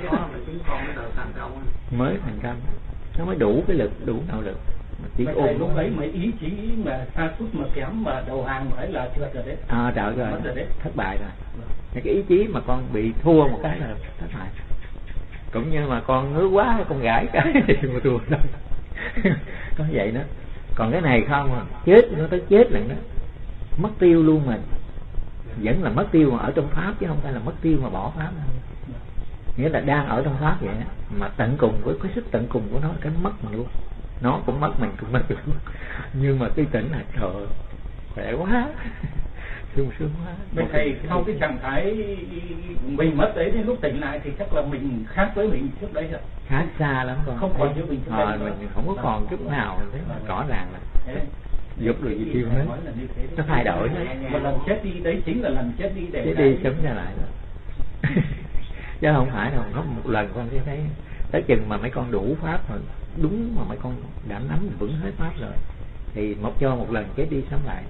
mới thành công. Nó mới đủ cái lực, đủ nội lực. Chỉ ôm lúc ấy mấy ý chí mà sa sút mà kém mà đầu hàng phải là trượt rồi đấy. Trời rồi, thất bại rồi. Cái ý chí mà con bị thua một cái là thất bại. Cũng như mà con ngứa quá, con gãi cái thì mà thua đâu. Có vậy đó. Còn cái này không à, chết nó tới chết lần đó. Mất tiêu luôn mình. Vẫn là mất tiêu mà ở trong pháp chứ không phải là mất tiêu mà bỏ pháp đâu. Nghĩa là đang ở trong pháp vậy mà tận cùng với cái sức tận cùng của nó, cái mất mình luôn. Nó cũng mất, mình cũng mất luôn. Nhưng mà cái tỉnh là trời khỏe quá, sung quá. Bên thầy sau cái trạng thái mình mất đấy đến lúc tỉnh lại thì chắc là mình khác với mình trước đấy rồi. Khác xa lắm con. Không còn như mình trước đây. Mình không có còn chút nào thế mà rõ ràng là dục rồi gì kêu hết. Nó thay đổi. Một lần chết đi đấy chính là lần chết đi để chết đi sống ra lại rồi. Chứ không phải đâu, nó một lần con sẽ thấy tới chừng mà mấy con đủ pháp rồi, đúng mà mấy con đã nắm vững hết pháp rồi thì một lần chết đi sống lại.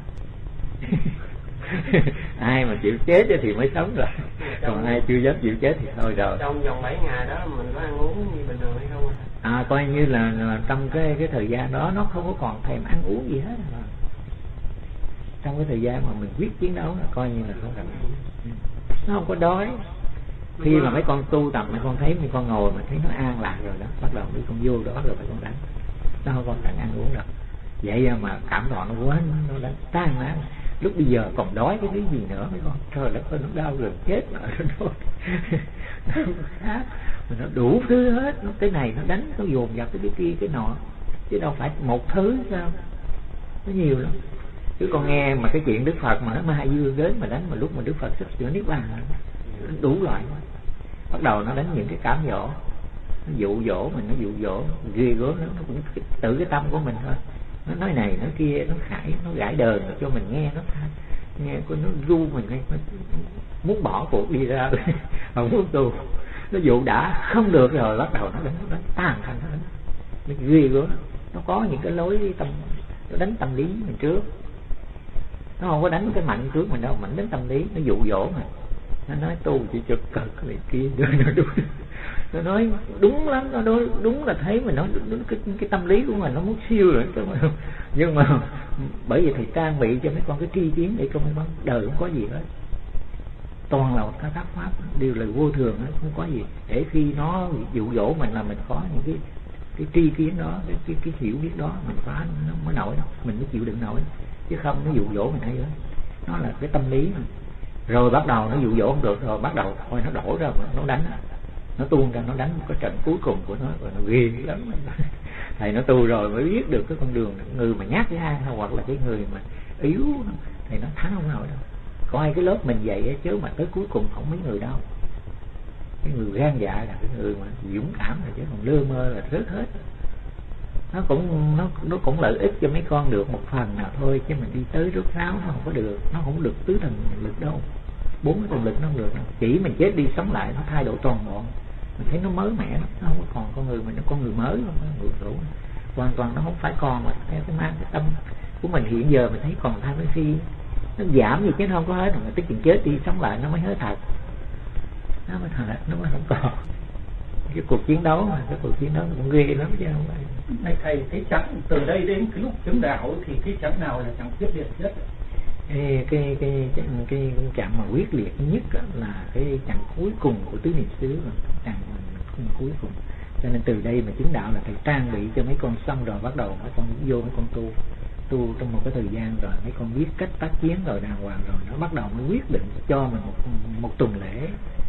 Ai mà chịu chết thì mới sống rồi, còn ai chưa dám chịu chết thì thôi rồi. Trong vòng 7 ngày đó mình có ăn uống như bình thường hay không ạ? Coi như là trong cái thời gian đó nó không có còn thèm ăn uống gì hết mà. Trong cái thời gian mà mình quyết chiến đấu là coi như là không cần, nó không có đói. Khi mà mấy con tu tập mấy con thấy mấy con ngồi mà thấy nó an lạc rồi đó, bắt đầu mấy con vô đó rồi mấy con đánh, nó không còn cần ăn uống đâu. Vậy mà cảm thọ nó quá, nó đã tan nát. Lúc bây giờ còn đói cái gì nữa mấy con, trời đất ơi nó đau gần chết mà nó khác, nó đủ thứ hết. Cái này nó đánh, nó dồn dập cái kia cái nọ, chứ đâu phải một thứ sao, nó nhiều lắm. Chứ con nghe mà cái chuyện Đức Phật mà nó ma dương đến mà đánh mà lúc mà Đức Phật sắp sửa niết bàn đủ loại, bắt đầu nó đánh những cái cám dỗ, nó dụ dỗ mình, nó dụ dỗ ghê gớm lắm. Nó cũng tự cái tâm của mình thôi, nó nói này nói kia, nó khải, nó gãi đờn cho mình nghe, nó ru mình nghe, nó muốn bỏ cuộc đi ra không muốn tu. Nó dụ đã không được rồi bắt đầu nó đánh tàn thành nó ghê quá. Nó có những cái lối tâm, nó đánh tâm lý mình trước, nó không có đánh cái mạnh trước mình đâu, mạnh đánh tâm lý, nó dụ dỗ mà. Nó nói tu chỉ cho cực này kia, nó nói đúng lắm, nó nói đúng là thấy mình nói cái tâm lý của mình nó muốn siêu rồi, nhưng mà bởi vì thầy trang bị cho mấy con cái tri kiến để cho mấy con đời không có gì hết, toàn là các pháp đều là vô thường, không có gì, để khi nó dụ dỗ mình là mình có những cái tri kiến đó, cái hiểu biết đó mình phá nó mới nổi đâu, mình mới chịu đựng nổi, chứ không nó dụ dỗ mình hay hết. Nó là cái tâm lý mà. Rồi bắt đầu nó dụ dỗ không được rồi bắt đầu thôi nó đổ ra mà nó đánh, nó tuôn ra nó đánh một cái trận cuối cùng của nó, rồi nó ghê lắm. Thầy nó tu rồi mới biết được cái con đường, người mà nhát gan hoặc là cái người mà yếu thì nó thắng không nổi đâu. Coi cái lớp mình vậy chứ mà tới cuối cùng không mấy người đâu. Cái người gan dạ là cái người mà dũng cảm rồi, chứ còn lơ mơ là rớt hết. Nó cũng lợi ích cho mấy con được một phần nào thôi, chứ mình đi tới rốt ráo nó không có được, nó không được tứ thần lực đâu, 4 cái thần lực nó không được đâu. Chỉ mình chết đi sống lại nó thay đổi toàn bộ, mình thấy nó mới mẻ lắm, nó không có còn con người mình, nó con người mới không, người cũ hoàn toàn nó không phải còn mà theo cái mang cái tâm của mình hiện giờ mình thấy còn tham với phi, nó giảm gì chứ nó không có hết, mà tới chừng chết đi sống lại nó mới hết thật, nó mới thật, nó mới không còn. Cái cuộc chiến đấu mà, cái cuộc chiến đấu cũng ghê lắm chứ không phải. Này thầy thấy chẳng từ đây đến cái lúc chứng đạo thì cái chẳng nào là chẳng quyết liệt nhất? Cái chặng mà quyết liệt nhất là cái chặng cuối cùng của tứ niệm xứ, chặng cuối cùng. Cho nên từ đây mà chứng đạo là thầy trang bị cho mấy con xong rồi bắt đầu mấy con vô mấy con tu trong một cái thời gian rồi mấy con biết cách tác chiến rồi đàng hoàng rồi nó bắt đầu mới quyết định cho mình một tuần lễ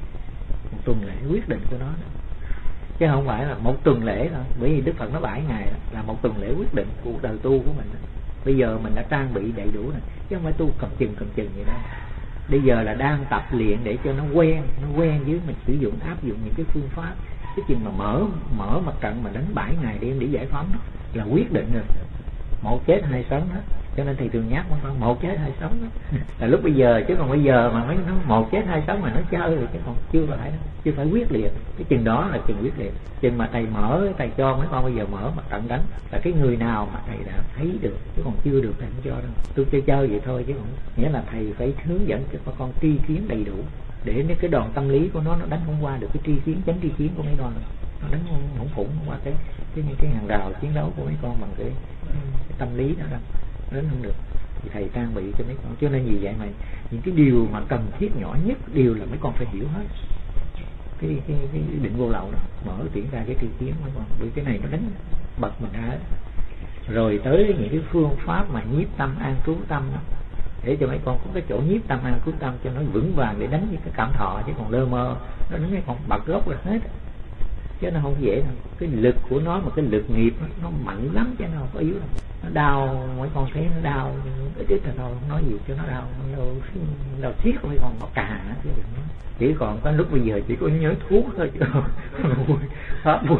quyết định của nó đó. Chứ không phải là một tuần lễ đâu, bởi vì Đức Phật nó 7 ngày là một tuần lễ quyết định cuộc đời tu của mình. Bây giờ mình đã trang bị đầy đủ rồi, chứ không phải tu cầm chừng vậy đâu. Bây giờ là đang tập luyện để cho nó quen với mình sử dụng áp dụng những cái phương pháp. Cái chừng mà mở mặt trận mà đánh 7 ngày đêm để giải phóng đó, là quyết định rồi, một chết hai sống đó. Cho nên thầy thường nhắc con một chết hai sống đó. Là lúc bây giờ, chứ còn bây giờ mà mấy nó một chết hai sống mà nó chơi rồi, chứ còn chưa phải quyết liệt. Cái chừng đó là chừng quyết liệt. Chừng mà thầy thầy cho mấy con bây giờ mở mặt trận đánh là cái người nào mà thầy đã thấy được, chứ còn chưa được thầy không cho đâu. Tôi chơi vậy thôi, chứ còn nghĩa là thầy phải hướng dẫn cho con tri kiến đầy đủ, để nếu cái đòn tâm lý của nó đánh không qua được cái tri kiến, chánh tri kiến của mấy con, nó đánh không phụng qua cái hàng rào chiến đấu của mấy con bằng cái tâm lý đó đâu, đến không được. Thì thầy trang bị cho mấy con, cho nên vì vậy mà những cái điều mà cần thiết nhỏ nhất đều là mấy con phải hiểu hết. Cái định vô lậu đó mở triển ra cái tri kiến mấy con, vì cái này nó đánh bật mình ra. Rồi tới những cái phương pháp mà nhiếp tâm an trú tâm đó, để cho mấy con có cái chỗ nhiếp tâm an trú tâm cho nó vững vàng để đánh những cái cảm thọ, chứ còn lơ mơ nó đánh mấy con bật gốc là hết, chứ nó không dễ đâu. Cái lực của nó mà cái lực nghiệp nó mạnh lắm, chứ nó không có yếu đâu. Nó đau, mấy con thấy nó đau ít là thôi, không nói gì cho nó đau đâu thiết mấy con nó cà nữa, chứ đừng nói. Chỉ còn có lúc bây giờ chỉ có nhớ thuốc thôi, chứ pháp vui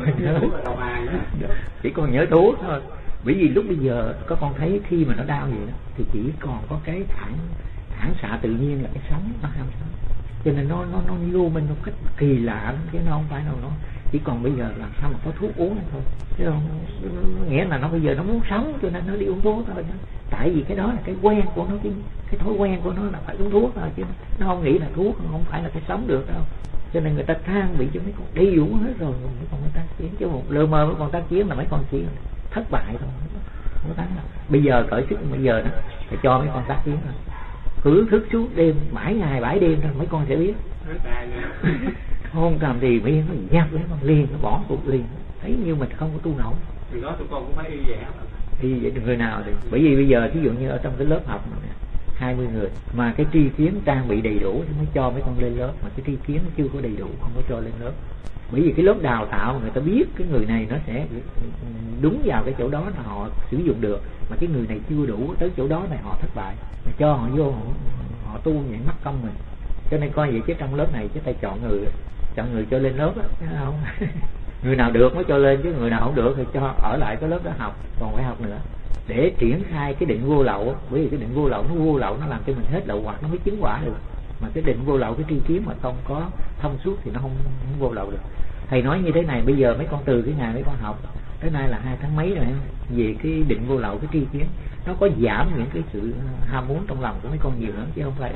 chỉ còn nhớ thuốc thôi. Bởi vì lúc bây giờ có con thấy khi mà nó đau vậy đó thì chỉ còn có cái phản xạ tự nhiên là cái sống, nó ham sống, cho nên nó vô mình một cách kỳ lạ lắm, chứ nó không phải đâu. Nó chỉ còn bây giờ làm sao mà có thuốc uống thôi, chứ không nghĩa là nó bây giờ nó muốn sống cho nên nó đi uống thuốc thôi. Tại vì cái đó là cái quen của nó, cái thói quen của nó là phải uống thuốc thôi, chứ nó không nghĩ là thuốc không phải là cái sống được đâu. Cho nên người ta trang bị cho mấy con đầy đủ hết rồi, mấy con tác chiến, chứ một lơ mơ mấy con tác chiến là mấy con chỉ thất bại thôi, không có thắng đâu. Bây giờ cởi sức bây giờ đó thì cho mấy con tác chiến thôi, cứ thức suốt đêm 7 ngày 7 đêm thôi mấy con sẽ biết. Không làm thì miên nó nhát với con liền, nó bỏ cuộc liền, thấy như mình không có tu nổi. Từ đó tụi con cũng phải y vậy người nào thì bởi vì bây giờ thí dụ như ở trong cái lớp học này 20 người mà cái tri kiến trang bị đầy đủ thì mới cho mấy con lên lớp, mà cái tri kiến nó chưa có đầy đủ không có cho lên lớp. Bởi vì cái lớp đào tạo người ta biết cái người này nó sẽ đúng vào cái chỗ đó là họ sử dụng được, mà cái người này chưa đủ tới chỗ đó này họ thất bại, mà cho họ vô họ tu vậy mất công mình. Cho nên coi vậy chứ trong lớp này chứ thầy chọn người cho lên lớp đó, không? Người nào được mới cho lên, chứ người nào không được thì cho ở lại cái lớp đó học, còn phải học nữa. để triển khai cái định vô lậu. Bởi vì cái định vô lậu nó làm cho mình hết lậu hoặc, nó mới chứng quả được. Mà cái định vô lậu, cái tri kiến mà không có thông suốt thì nó không vô lậu được. Thầy nói như thế này, bây giờ mấy con từ cái ngày mấy con học tới nay là 2 tháng mấy rồi em, về cái định vô lậu, cái tri kiến nó có giảm những cái sự ham muốn trong lòng của mấy con nhiều lắm, chứ không phải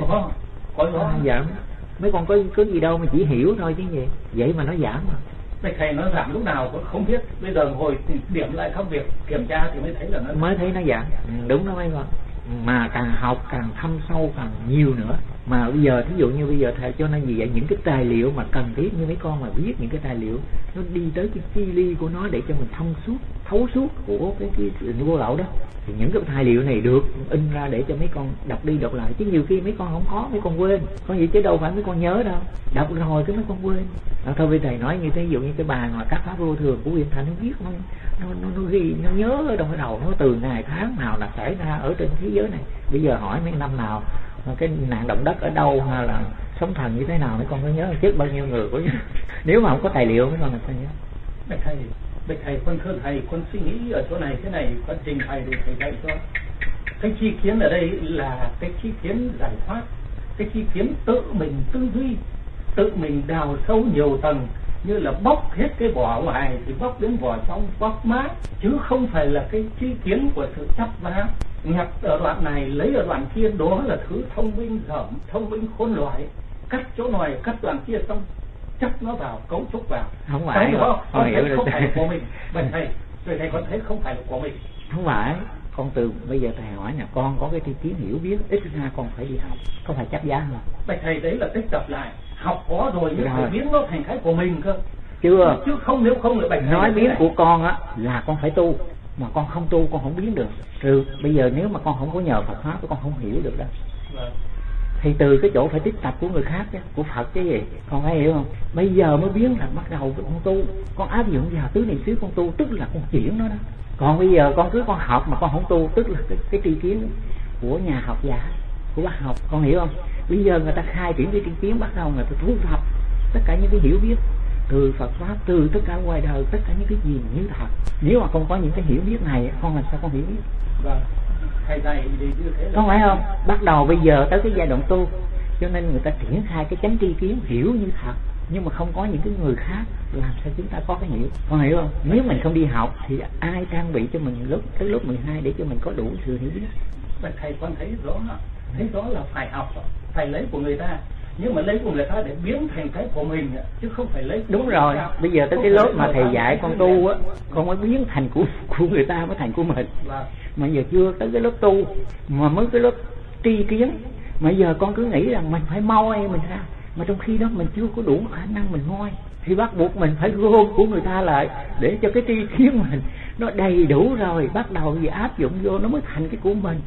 có giảm. Mấy con có gì đâu mà chỉ hiểu thôi chứ gì, vậy mà nó giảm mà. Thầy nó giảm lúc nào cũng không biết, bây giờ ngồi điểm lại các việc kiểm tra thì mới thấy là mới thấy nó giảm. Đúng đó mấy con, mà càng học càng thâm sâu càng nhiều nữa. Mà bây giờ thí dụ như bây giờ thầy cho nên vì vậy những cái tài liệu mà cần thiết, như mấy con mà viết những cái tài liệu nó đi tới cái chi ly của nó để cho mình thông suốt, thấu suốt của cái vô lậu đó, thì những cái tài liệu này được in ra để cho mấy con đọc đi đọc lại. Chứ nhiều khi mấy con không có, mấy con quên. Có gì chứ đâu phải mấy con nhớ đâu, đọc rồi cái mấy con quên. Thôi với thầy nói như thế, ví dụ như cái bài mà các pháp vô thường của Uyển Thành nó viết nó ghi, nó nhớ ở trong cái đầu nó, từ ngày tháng nào là xảy ra ở trên thế giới này. Bây giờ hỏi mấy năm nào cái nạn động đất ở đâu, hay là sóng thần như thế nào, mấy con có nhớ chết bao nhiêu người có nhớ. Nếu mà không có tài liệu mấy con làm sao nhớ. Bạch thầy, con thưa thầy, con suy nghĩ ở chỗ này thế này, con trình thầy để thầy dạy cho. Cái chi kiến ở đây là cái chi kiến giải thoát, cái chi kiến tự mình tư duy, tự mình đào sâu nhiều tầng, như là bóc hết cái vỏ ngoài thì bóc đến vỏ trong, bóc mát, chứ không phải là cái chi kiến của sự chấp vá nhập ở đoạn này lấy ở đoạn kia. Đó là thứ thông minh dởm, thông minh khôn loại, cắt chỗ này cắt đoạn kia xong chấp nó vào, cấu trúc vào. Không phải cái đó con thấy hiểu không được. phải là của mình. Vậy thầy, rồi thầy con thấy không phải là của mình. Không phải. Con từ bây giờ thầy hỏi nè, con có cái tri kiến hiểu biết, ít ra con phải đi học, có phải chấp giá không? Bạch thầy, đấy là tích tập lại, học có rồi nhưng phải biến nó thành cái của mình cơ. Chưa. Chứ không, nếu không là bạch thầy nói biến của con á là con phải tu, mà con không tu con không biến được. Bây giờ nếu mà con không có nhờ Phật pháp con không hiểu được đâu. Thì từ cái chỗ phải tiếp tập của người khác chứ, của Phật chứ gì, con phải hiểu không? Bây giờ mới biến là bắt đầu con tu, con áp dụng vào tứ niệm xứ con tu, tức là con chuyển nó đó. Còn bây giờ con cứ con học mà con không tu, tức là cái tri kiến của nhà học giả, của bác học, con hiểu không? Bây giờ người ta khai triển cái tri kiến, bắt đầu người ta thu thập tất cả những cái hiểu biết từ Phật pháp, từ tất cả ngoài đời, tất cả những cái gì như thật. Nếu mà không có những cái hiểu biết này, con làm sao con hiểu biết? Vâng, thầy dạy thì như thế là... Có phải không? Bắt đầu bây giờ tới cái giai đoạn tu, cho nên người ta triển khai cái chánh tri kiến hiểu như thật, nhưng mà không có những cái người khác làm sao chúng ta có cái hiểu. Con hiểu không? Nếu mình không đi học thì ai trang bị cho mình tới lớp 12 để cho mình có đủ sự hiểu biết? Thầy con thấy rõ là phải học, phải lấy của người ta, nhưng mà lấy của người ta để biến thành cái của mình, chứ không phải lấy. Đúng rồi. Bây giờ tới cái lớp mà thầy dạy con tu á, con mới biến thành của người ta mới thành của mình. Mà giờ chưa tới cái lớp tu, mà mới cái lớp tri kiến, mà giờ con cứ nghĩ rằng mình phải moi mình ra, mà trong khi đó mình chưa có đủ khả năng mình moi, thì bắt buộc mình phải gom của người ta lại để cho cái tri kiến mình nó đầy đủ rồi, bắt đầu gì áp dụng vô nó mới thành cái của mình.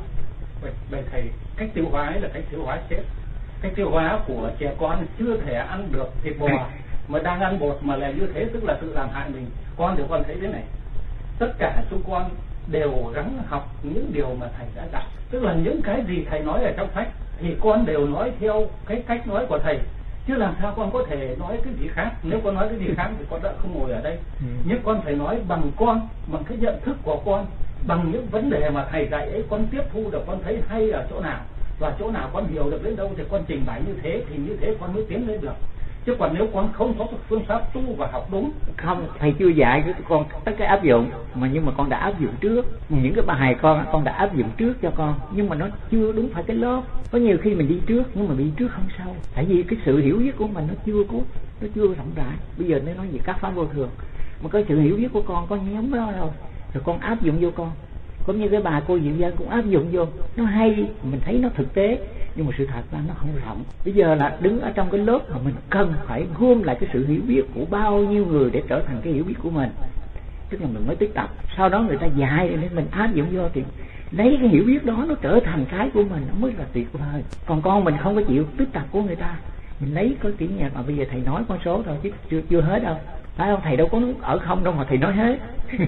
Vậy thầy, cách tiêu hóa là cách tiêu hóa chết. Cách tiêu hóa của trẻ con chưa thể ăn được thịt bò mà đang ăn bột mà là như thế, tức là tự làm hại mình. Con thì con thấy thế này, tất cả chúng con đều gắng học những điều mà thầy đã dạy, tức là những cái gì thầy nói ở trong sách thì con đều nói theo cái cách nói của thầy, chứ làm sao con có thể nói cái gì khác. Nếu con nói cái gì khác thì con đã không ngồi ở đây. Nhưng con phải nói bằng cái nhận thức của con, bằng những vấn đề mà thầy dạy ấy, con tiếp thu được, con thấy hay ở chỗ nào và chỗ nào con hiểu được đến đâu thì con trình bày như thế, thì như thế con mới tiến lên được. Chứ còn nếu con không có phương pháp tu và học đúng, không, thầy chưa dạy cho con tất cả áp dụng, nhưng mà con đã áp dụng trước những cái bài con đã áp dụng trước cho con, nhưng mà nó chưa đúng phải cái lớp. Có nhiều khi mình đi trước nhưng mà đi trước không sâu, tại vì cái sự hiểu biết của mình nó chưa rộng rãi. Bây giờ nếu nói về các pháp vô thường, mà cái sự hiểu biết của con có nhóm đó rồi con áp dụng vô con. Cũng như cái bà cô Diệu Dân cũng áp dụng vô, nó hay, mình thấy nó thực tế, nhưng mà sự thật là nó không rộng. Bây giờ là đứng ở trong cái lớp mà mình cần phải gom lại cái sự hiểu biết của bao nhiêu người để trở thành cái hiểu biết của mình, tức là mình mới tích tập. Sau đó người ta dạy để mình áp dụng vô thì lấy cái hiểu biết đó nó trở thành cái của mình, nó mới là tuyệt vời. Còn con mình không có chịu tích tập của người ta, mình lấy có tiếng nhạc mà bây giờ thầy nói con số thôi chứ chưa hết đâu, phải không? Thầy đâu có ở không đâu mà thầy nói hết.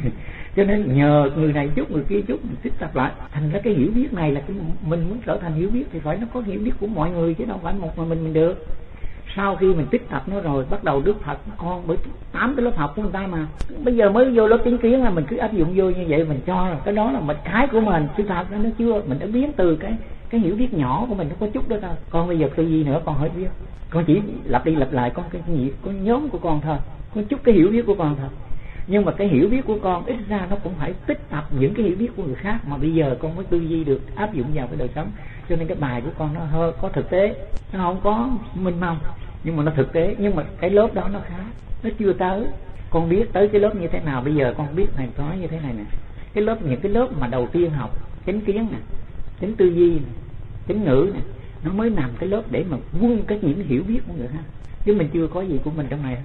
Cho nên nhờ người này chút người kia chút mình tích tập lại, thành ra cái hiểu biết này là cái mình muốn trở thành hiểu biết thì phải nó có hiểu biết của mọi người chứ đâu phải một mà mình được. Sau khi mình tích tập nó rồi, bắt đầu Đức Phật con bởi 8 cái lớp học của người ta mà. Bây giờ mới vô lớp chánh kiến là mình cứ áp dụng vô như vậy, mình cho là cái đó là một cái của mình, sự thật nó chưa, mình đã biến từ cái hiểu biết nhỏ của mình nó có chút đó thôi. Con bây giờ tư duy nữa con hỏi biết, con chỉ lặp đi lặp lại con cái gì có nhóm của con thôi, có chút cái hiểu biết của con thôi. Nhưng mà cái hiểu biết của con ít ra nó cũng phải tích tập những cái hiểu biết của người khác mà bây giờ con mới tư duy được, áp dụng vào cái đời sống. Cho nên cái bài của con nó hơi có thực tế, nó không có minh mông nhưng mà nó thực tế. Nhưng mà cái lớp đó nó khác, nó chưa tới. Con biết tới cái lớp như thế nào bây giờ con biết này nói như thế này nè. Cái lớp, những cái lớp mà đầu tiên học chánh kiến nè, chánh tư duy nè, chánh ngữ nè, nó mới nằm cái lớp để mà quân cái những hiểu biết của người khác. Chứ mình chưa có gì của mình trong này.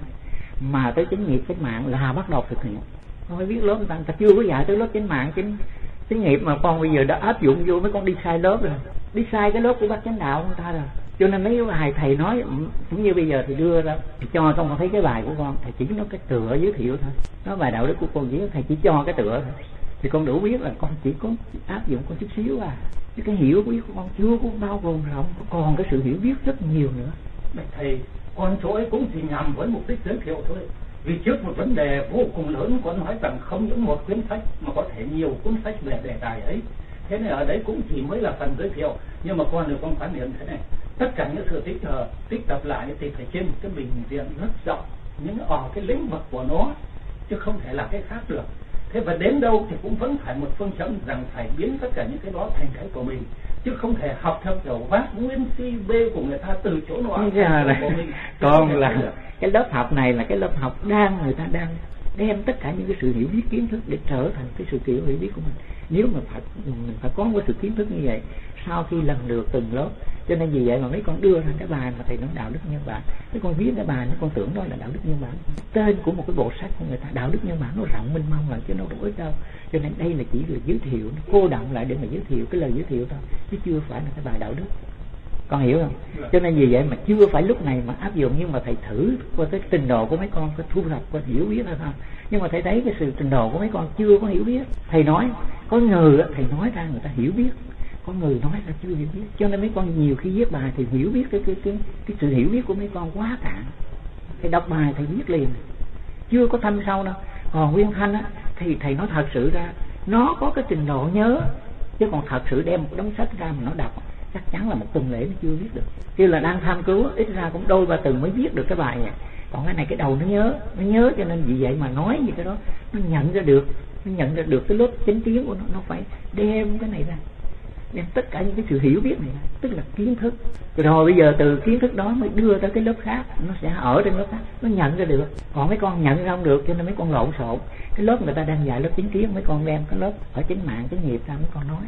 Mà tới chánh nghiệp chánh mạng là bắt đầu thực hiện. Con phải biết lớp người ta chưa có dạy tới lớp chánh mạng chánh nghiệp mà con bây giờ đã áp dụng vô, mấy con đi sai lớp rồi, đi sai cái lớp của bác chánh đạo của người ta rồi. Cho nên mấy cái bài thầy nói cũng như bây giờ thì đưa ra thì cho con thấy cái bài của con, thầy chỉ nó cái tựa giới thiệu thôi. Nó bài đạo đức của con viết, thầy chỉ cho cái tựa thôi thì con đủ biết là con chỉ có áp dụng con chút xíu à. Chứ cái hiểu biết của con chưa có bao gồm rộng, còn cái sự hiểu biết rất nhiều nữa. Thầy, con chỗ ấy cũng chỉ nhằm với mục đích giới thiệu thôi. Vì trước một vấn đề vô cùng lớn, con nói rằng không những một cuốn sách mà có thể nhiều cuốn sách về đề tài ấy. Thế nên ở đấy cũng chỉ mới là phần giới thiệu. Nhưng mà con quan niệm thế này, tất cả những sự tích tập lại thì phải trên một cái bình diện rất rộng, những cái lĩnh vực của nó, chứ không thể là cái khác được. Thế và đến đâu thì cũng vẫn phải một phương châm rằng phải biến tất cả những cái đó thành cái của mình, chứ không thể học theo kiểu vác nguyên si b của người ta từ chỗ nọ của mình. Còn là cái lớp học này là cái lớp học người ta đang đem tất cả những cái sự hiểu biết kiến thức để trở thành cái sự hiểu biết của mình. Nếu mà mình phải có một sự kiến thức như vậy sau khi lần lượt từng lớp. Cho nên vì vậy mà mấy con đưa ra cái bài mà thầy nói đạo đức nhân bản, mấy con viết cái bài mấy con tưởng đó là đạo đức nhân bản, tên của một cái bộ sách của người ta. Đạo đức nhân bản nó rộng mênh mông lại chứ nó đâu ít đâu. Cho nên đây là chỉ là giới thiệu, nó cô đọng lại để mà giới thiệu cái lời giới thiệu thôi, chứ chưa phải là cái bài đạo đức. Con hiểu không? Cho nên vì vậy mà chưa phải lúc này mà áp dụng, nhưng mà thầy thử qua cái trình độ của mấy con, có thu thập, có hiểu biết hay không. Nhưng mà thầy thấy cái sự trình độ của mấy con chưa có hiểu biết. Thầy nói có người thầy nói ra người ta hiểu biết, có người nói ra chưa hiểu biết. Cho nên mấy con nhiều khi viết bài thì hiểu biết cái sự hiểu biết của mấy con quá cạn. Thầy đọc bài thầy viết liền, chưa có thâm sâu đâu. Còn Nguyên Thanh á thì thầy nói thật sự ra nó có cái trình độ nhớ, chứ còn thật sự đem một đống sách ra mà nó đọc chắc chắn là một tuần lễ nó chưa viết được. Kêu là đang tham cứu ít ra cũng đôi ba tuần mới viết được cái bài này. Còn cái này cái đầu nó nhớ cho nên vì vậy mà nói gì cái đó nó nhận ra được cái lớp chánh kiến của nó phải đem cái này ra, đem tất cả những cái sự hiểu biết này ra, tức là kiến thức. Rồi bây giờ từ kiến thức đó mới đưa tới cái lớp khác, nó sẽ ở trên lớp khác, nó nhận ra được. Còn mấy con nhận ra không được, cho nên mấy con lộn xộn. Cái lớp người ta đang dạy lớp chánh kiến, mấy con đem cái lớp ở chánh mạng chánh nghiệp ra mấy con nói.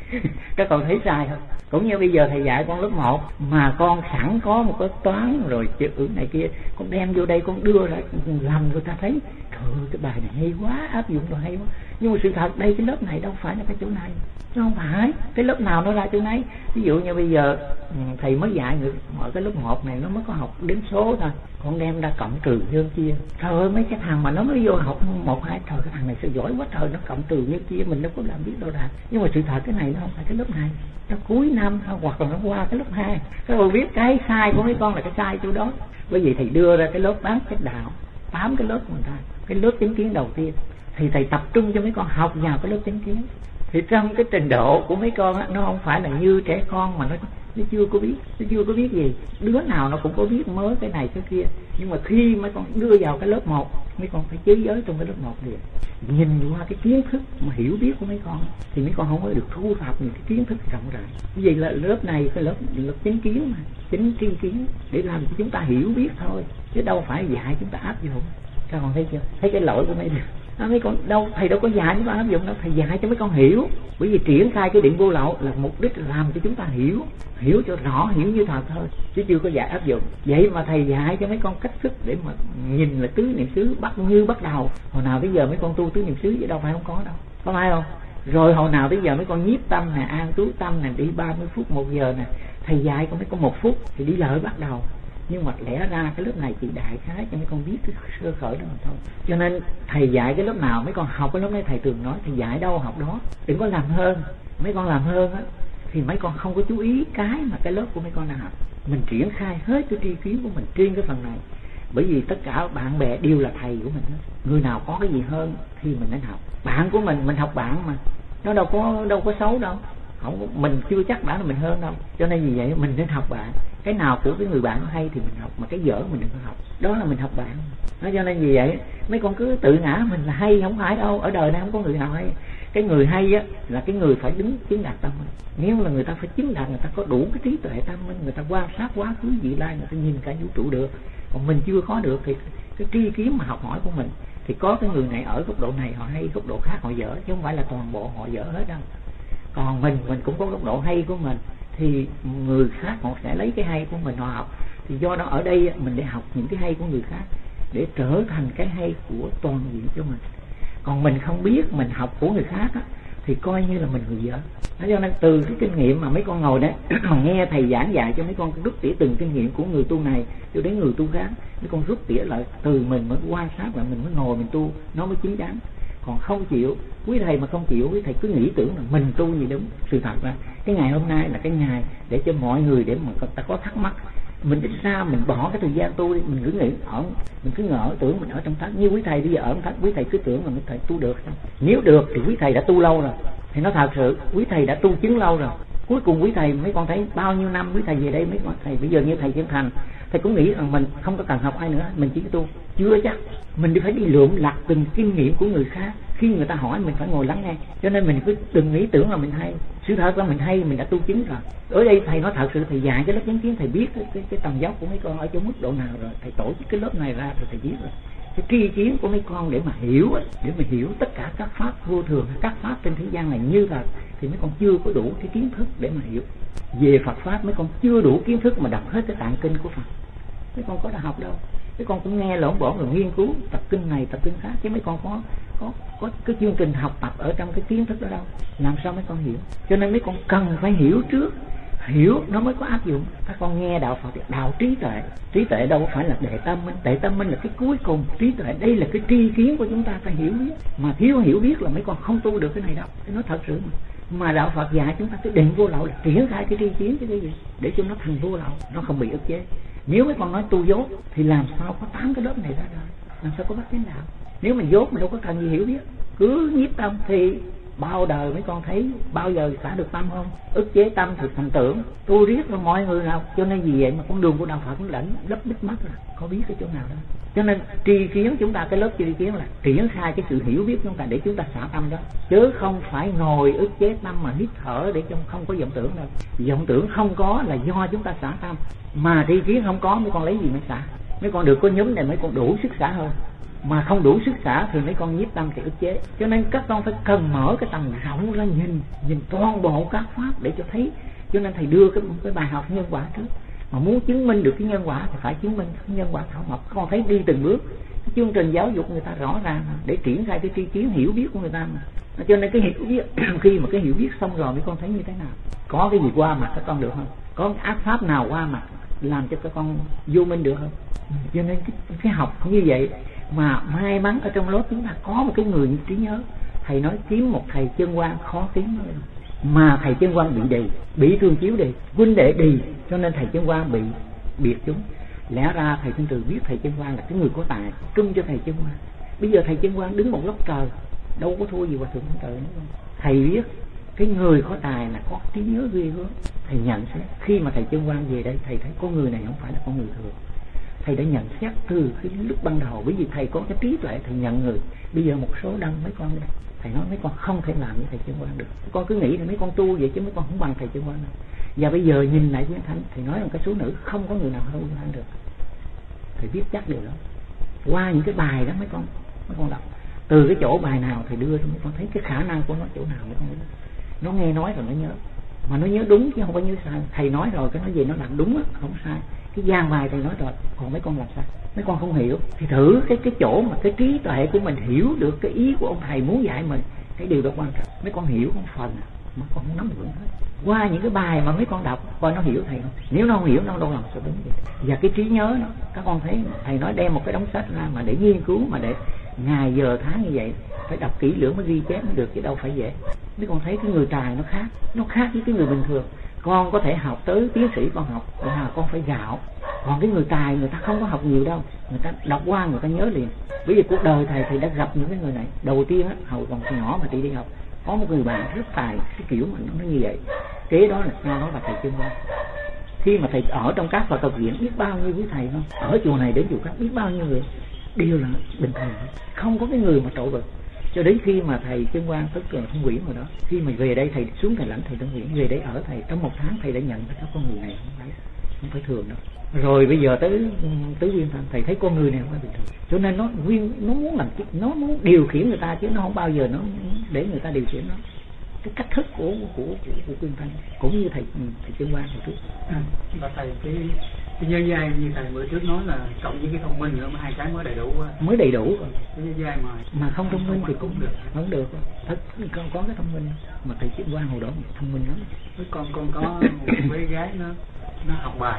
Các con thấy sai không? Cũng như bây giờ thầy dạy con lớp 1 mà con sẵn có một cái toán rồi chữ này kia, con đem vô đây con đưa ra làm người ta thấy trời ơi cái bài này hay quá, áp dụng rồi hay quá. Nhưng mà sự thật đây cái lớp này đâu phải là cái chỗ này, chứ không phải cái lớp nào nó ra chỗ nấy. Ví dụ như bây giờ thầy mới dạy người ở cái lớp 1 này nó mới có học đếm số thôi, con đem ra cộng trừ nhân chia. Trời ơi mấy cái thằng mà nó mới vô học 1, 2, trời cái thằng này sao giỏi quá trời, nó cộng trừ nhân chia mình đâu có làm biết đâu ra. Nhưng mà sự thật cái này nó không phải cái lớp này, nó cuối năm hoặc là nó qua cái lớp 2. Các bạn biết cái sai của mấy con là cái sai chỗ đó. Bởi vì thầy đưa ra cái lớp bán cách đạo, 8 cái lớp của người ta, cái lớp chánh kiến đầu tiên thì thầy tập trung cho mấy con học vào cái lớp chánh kiến. Thì trong cái trình độ của mấy con á, nó không phải là như trẻ con mà nó chưa có biết gì. Đứa nào nó cũng có biết mới cái này cái kia. Nhưng mà khi mấy con đưa vào cái lớp 1, mấy con phải chế giới trong cái lớp 1 liền. Nhìn qua cái kiến thức mà hiểu biết của mấy con thì mấy con không có được thu thập những cái kiến thức rộng rãi. Vì là lớp này cái lớp chánh kiến mà, chánh tri kiến để làm cho chúng ta hiểu biết thôi, chứ đâu phải dạy chúng ta áp dụng. Các con thấy chưa? Thấy cái lỗi của mấy đứa. Mấy con đâu, thầy đâu có dạy chúng ta áp dụng đâu, thầy dạy cho mấy con hiểu. Bởi vì triển khai cái điện vô lậu là mục đích là làm cho chúng ta hiểu cho rõ, hiểu như thật thôi, chứ chưa có dạy áp dụng. Vậy mà thầy dạy cho mấy con cách thức để mà nhìn là tứ niệm xứ bắt đầu. Hồi nào tới giờ mấy con tu tứ niệm xứ chứ đâu phải không có đâu, có phải không? Rồi hồi nào tới giờ mấy con nhiếp tâm nè, an trú tâm nè, đi 30 phút 1 giờ nè, thầy dạy con mấy con 1 phút thì đi lợi bắt đầu. Nhưng mà lẽ ra cái lớp này chỉ đại khái cho mấy con biết cái sơ khởi đó mà thôi. Cho nên thầy dạy cái lớp nào mấy con học cái lớp này, thầy thường nói thầy dạy đâu học đó, đừng có làm hơn. Mấy con làm hơn á thì mấy con không có chú ý cái mà cái lớp của mấy con đang học. Mình triển khai hết cái tri kiến của mình trên cái phần này, bởi vì tất cả bạn bè đều là thầy của mình hết. Người nào có cái gì hơn thì mình nên học. Bạn của mình học bạn mà, nó đâu có xấu đâu, không, mình chưa chắc đã là mình hơn đâu. Cho nên vì vậy mình nên học bạn. Cái nào của cái người bạn hay thì mình học, mà cái dở mình đừng có học. Đó là mình học bạn. Đó, cho nên vì vậy mấy con cứ tự ngã mình là hay, không phải đâu. Ở đời này không có người nào hay. Cái người hay á là cái người phải đứng chứng đạt tâm minh. Nếu là người ta phải chứng đạt, người ta có đủ cái trí tuệ tâm minh, người ta quan sát quá khứ vị lai, người ta nhìn cả vũ trụ được. Còn mình chưa có được thì cái tri kiến mà học hỏi của mình thì có cái người này ở góc độ này họ hay, góc độ khác họ dở, chứ không phải là toàn bộ họ dở hết đâu. Còn mình cũng có góc độ hay của mình, thì người khác họ sẽ lấy cái hay của mình họ học. Thì do đó ở đây mình để học những cái hay của người khác để trở thành cái hay của toàn diện cho mình. Còn mình không biết, mình học của người khác á, thì coi như là mình người dở. Cho nên từ cái kinh nghiệm mà mấy con ngồi đấy mà nghe thầy giảng dạy cho mấy con rút tỉa từng kinh nghiệm của người tu này cho đến người tu khác, mấy con rút tỉa lại từ mình mới quan sát lại, mình mới ngồi mình tu nó mới chín chắn. Còn không chịu, quý thầy mà không chịu, quý thầy cứ nghĩ tưởng là mình tu gì đúng. Sự thật là cái ngày hôm nay là cái ngày để cho mọi người để mà ta có thắc mắc, mình định sao mình bỏ cái thời gian tu đi, mình cứ nghĩ mình cứ ngỡ tưởng mình ở trong thác. Như quý thầy bây giờ ở trong thác, quý thầy cứ tưởng là quý thầy tu được. Nếu được thì quý thầy đã tu lâu rồi, thì nó thật sự quý thầy đã tu chứng lâu rồi. Cuối cùng quý thầy mấy con thấy bao nhiêu năm quý thầy về đây, mấy con thầy bây giờ như thầy Chân Thành, thầy cũng nghĩ rằng mình không có cần học ai nữa, mình chỉ tu. Chưa chắc, mình phải đi lượm lặt từng kinh nghiệm của người khác. Khi người ta hỏi mình phải ngồi lắng nghe. Cho nên mình cứ đừng nghĩ tưởng là mình hay. Sự thật là mình hay, mình đã tu chứng rồi. Ở đây thầy nói thật sự, thầy dạy cái lớp chánh kiến, thầy biết cái tầm dốc của mấy con ở chỗ mức độ nào rồi. Thầy tổ chức cái lớp này ra rồi thầy biết rồi. Cái tri kiến của mấy con để mà hiểu tất cả các pháp vô thường, các pháp trên thế gian này như thật, thì mấy con chưa có đủ cái kiến thức để mà hiểu. Về Phật pháp mấy con chưa đủ kiến thức mà đọc hết cái tạng kinh của Phật. Mấy con có đã học đâu. Mấy con cũng nghe lỏng bỏng rồi nghiên cứu tập kinh này tập kinh khác, chứ mấy con có cái chương trình học tập ở trong cái kiến thức đó đâu. Làm sao mấy con hiểu? Cho nên mấy con cần phải hiểu trước, hiểu nó mới có áp dụng. Các con nghe đạo Phật, đạo trí tuệ đâu phải là đệ tâm minh. Đệ tâm minh là cái cuối cùng. Trí tuệ đây là cái tri kiến của chúng ta phải hiểu biết. Mà thiếu hiểu biết là mấy con không tu được cái này đâu. Nó thật sự mà đạo Phật dạy chúng ta cái định vô lậu là triển khai cái tri kiến cái gì để cho nó thành vô lậu, nó không bị ức chế. Nếu mấy con nói tu dốt thì làm sao có 8 cái lớp này ra đời, làm sao có bát chánh đạo. Nếu mình dốt mình đâu có cần gì hiểu biết, cứ nhiếp tâm thì bao đời mấy con thấy bao giờ xả được tâm không? Ức chế tâm thì thành tưởng, tu riết rồi mọi người nào. Cho nên vì vậy mà con đường của đạo Phật nó lấp đít mắt rồi, có biết cái chỗ nào đâu. Cho nên tri kiến chúng ta, cái lớp tri kiến là triển khai cái sự hiểu biết chúng ta để chúng ta xả tâm đó, chứ không phải ngồi ức chế tâm mà hít thở để cho không có vọng tưởng đâu. Vọng tưởng không có là do chúng ta xả tâm, mà tri kiến không có mấy con lấy gì mà xả. Mấy con được có nhóm này mấy con đủ sức xả hơn, mà không đủ sức xả thì mấy con nhiếp tâm thì ức chế. Cho nên các con phải cần mở cái tầm rộng ra, nhìn toàn bộ các pháp để cho thấy. Cho nên thầy đưa cái bài học nhân quả trước. Mà muốn chứng minh được cái nhân quả thì phải chứng minh cái nhân quả thảo mộc. Các con thấy đi từng bước, cái chương trình giáo dục người ta rõ ràng để triển khai cái tri kiến hiểu biết của người ta mà. Cho nên cái hiểu biết khi mà cái hiểu biết xong rồi mấy con thấy như thế nào? Có cái gì qua mặt các con được không? Có cái ác pháp nào qua mặt làm cho các con vô minh được không? Cho nên cái học như vậy mà may mắn ở trong lớp chúng ta có một cái người như trí nhớ. Thầy nói kiếm một thầy chân quan khó kiếm lắm. Mà thầy chân quan bị đì, bị thương chiếu đì, huynh đệ đì, cho nên thầy chân quan bị biệt chúng. Lẽ ra thầy Thanh Từ biết thầy chân quan là cái người có tài, trung cho thầy chân quan. Bây giờ thầy chân quan đứng một góc trời, đâu có thua gì hòa thượng Thanh Từ nữa không? Thầy biết cái người có tài là có trí nhớ ghê gớm. Thầy nhận xét khi mà thầy chân quan về đây, thầy thấy con người này không phải là con người thường. Thầy đã nhận xét từ cái lúc ban đầu, bởi vì thầy có cái trí tuệ, thầy nhận người. Bây giờ một số đông mấy con đây, thầy nói mấy con không thể làm như thầy chân quan được. Con cứ nghĩ là mấy con tu vậy chứ mấy con không bằng thầy chân quan đâu. Và bây giờ nhìn lại Quyến Thanh, thầy nói rằng cái số nữ không có người nào hơn Quyến Thanh được. Thầy biết chắc điều đó. Qua những cái bài đó mấy con đọc, từ cái chỗ bài nào thầy đưa cho mấy con thấy cái khả năng của nó chỗ nào mấy con biết. Nó nghe nói rồi nó nhớ, mà nó nhớ đúng chứ không phải nhớ sai. Thầy nói rồi cái nói gì nó làm đúng á, không sai. Cái gian bài thầy nói rồi, còn mấy con làm sao? Mấy con không hiểu thì thử cái chỗ mà cái trí tuệ của mình hiểu được cái ý của ông thầy muốn dạy mình, cái điều đó quan trọng. Mấy con hiểu một phần mà con không nắm vững hết. Qua những cái bài mà mấy con đọc coi nó hiểu thầy không. Nếu nó không hiểu nó đâu làm sao đúng vậy. Và cái trí nhớ nó, các con thấy thầy nói đem một cái đống sách ra mà để nghiên cứu, mà ngày giờ tháng như vậy, phải đọc kỹ lưỡng mới ghi chép mới được, chứ đâu phải dễ. Nếu con thấy cái người tài nó khác với cái người bình thường. Con có thể học tới tiến sĩ con học, mà con phải gạo. Còn cái người tài người ta không có học nhiều đâu, người ta đọc qua người ta nhớ liền. Bởi vì cuộc đời thầy đã gặp những cái người này. Đầu tiên á, hồi còn nhỏ mà thầy đi học, có một người bạn rất tài, cái kiểu mà nó như vậy. Kế đó là nó là thầy Chân Quang. Khi mà thầy ở trong các Phật học viện, biết bao nhiêu quý thầy không? Ở chùa này đến chùa khác biết bao nhiêu người, đều là bình thường, không có cái người mà trội bật. Cho đến khi mà thầy Chân Quang, tức là Thông Quyển rồi đó, khi mà về đây thầy xuống thầy lãnh thầy Thông Quyển, về đây ở thầy trong 1 tháng thầy đã nhận ra các con người này không phải thường đâu. Rồi bây giờ tới Tứ Nguyên Thanh, thầy thấy con người này không phải bình thường, cho nên nó muốn làm, nó muốn điều khiển người ta, chứ nó không bao giờ nó để người ta điều khiển nó. Cái cách thức của Nguyên Thanh cũng như thầy Chân Quang hồi trước. Và thầy cái nhân giai như thầy bữa trước nói là cộng với cái thông minh nữa, mà 2 cái mới đầy đủ. Mới đầy đủ rồi. Cái nhân giai mà không thông minh thì cũng được, không được. Thật con có cái thông minh, mà thầy Chân Quang hồi đó thông minh lắm. Với con có một bé gái nó học bài,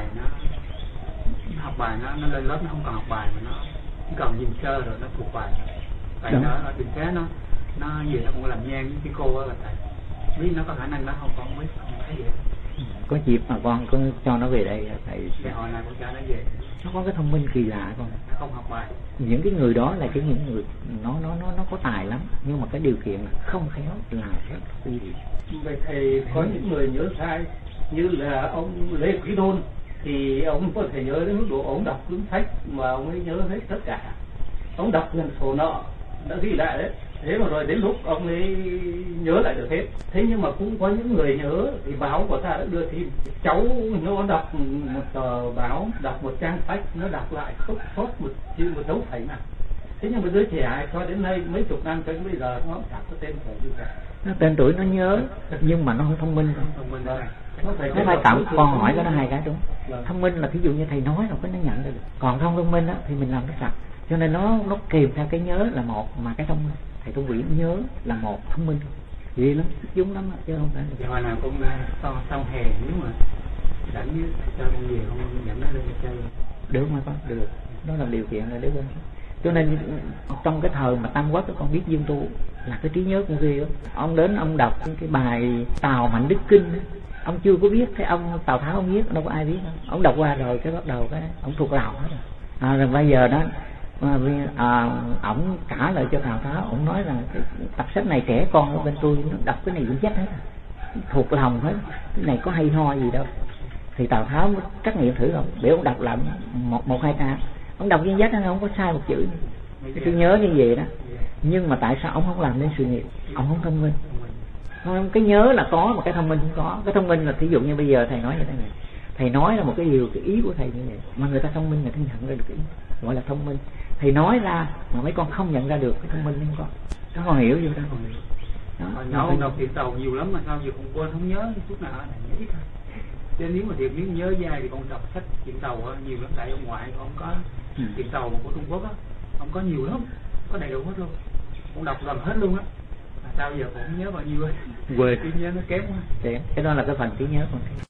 nó lên lớp nó không còn học bài mà nó còn nhìn sơ rồi nó thuộc bài. Tại nó ở trường xá nó về nó cũng làm nhang với cái cô á, là tại biết nó có khả năng nó không biết không thấy vậy. Có dịp mà con có cho nó về đây thầy sẽ hồi nào con cho nó về. Nó có cái thông minh kỳ lạ con. Nó không học bài. Những cái người đó là những người nó có tài lắm, nhưng mà cái điều kiện là không khéo là rất nguy hiểm. Vậy thầy có những người nhớ sai, như là ông Lê Quý Đôn thì ông có thể nhớ đến mức độ ông đọc cuốn sách mà ông ấy nhớ hết tất cả. Ông đọc gần sổ nợ đã ghi lại đấy. Thế mà rồi đến lúc ông ấy nhớ lại được hết. Thế nhưng mà cũng có những người nhớ, thì báo của ta đã đưa tin cháu nó đọc một tờ báo, đọc một trang sách, nó đọc lại không sót một chữ một dấu phẩy nào. Thế nhưng mà đứa trẻ cho đến nay mấy chục năm cho đến bây giờ nó chẳng có tên tuổi gì cả. Nó tên tuổi nó nhớ nhưng mà nó không thông minh. Nó phải tạm con hỏi có nó 2 cái đúng. Thông minh là ví dụ như thầy nói rồi có nó nhận ra được. Còn không thông minh á thì mình làm nó sạch. Cho nên nó kèm theo cái nhớ là một, mà cái thông minh thầy Thông Quyển nhớ là một, thông minh vậy lắm, giống lắm chứ không phải. Giờ hồi nào cũng xong hè nếu mà rảnh với cho con về không dẫn nó lên chơi được mà con được, đó là điều kiện là được. Cho nên trong cái thời mà Tam Quốc con biết Dương Tu là cái trí nhớ của ghê đó. Ông đến ông đọc cái bài Tào Mạnh Đức Kinh, ông chưa có biết, cái ông Tào Tháo ông viết đâu có ai biết đâu. Ông đọc qua rồi cái bắt đầu cái ông thuộc lòng hết rồi. Rồi bây giờ đó ổng trả lời cho Tào Tháo, ổng nói rằng cái tập sách này trẻ con ở bên tôi nó đọc cái này cũng chắc hết, thuộc lòng hết, cái này có hay ho gì đâu. Thì Tào Tháo trắc nghiệm thử không, để ông đọc lại một 2 trang, ông đọc viên dắt nó không có sai một chữ, cái nhớ như vậy đó. Nhưng mà tại sao ông không làm nên sự nghiệp? Ông không thông minh. Cái nhớ là có mà cái thông minh không có. Cái thông minh là thí dụ như bây giờ thầy nói như thế này, thầy nói là một cái điều, cái ý của thầy như vậy, mà người ta thông minh, người ta nhận ra được ý, gọi là thông minh. Thầy nói ra mà mấy con không nhận ra được, cái thông minh không có. Các con hiểu chưa? Nhỏ con đọc thiệt tàu nhiều lắm mà sao giờ con quên không nhớ chút nào này nhớ thôi. Chứ nếu mà thiệt nếu nhớ dai thì con đọc sách chuyện tàu nhiều lắm, tại ông ngoại con có chuyện tàu của Trung Quốc á, ông có nhiều lắm, có đầy đủ hết luôn, con đọc gần hết luôn á. Sao giờ cũng không nhớ bao nhiêu, quên, trí nhớ nó kém quá. Cái đó là cái phần trí nhớ con.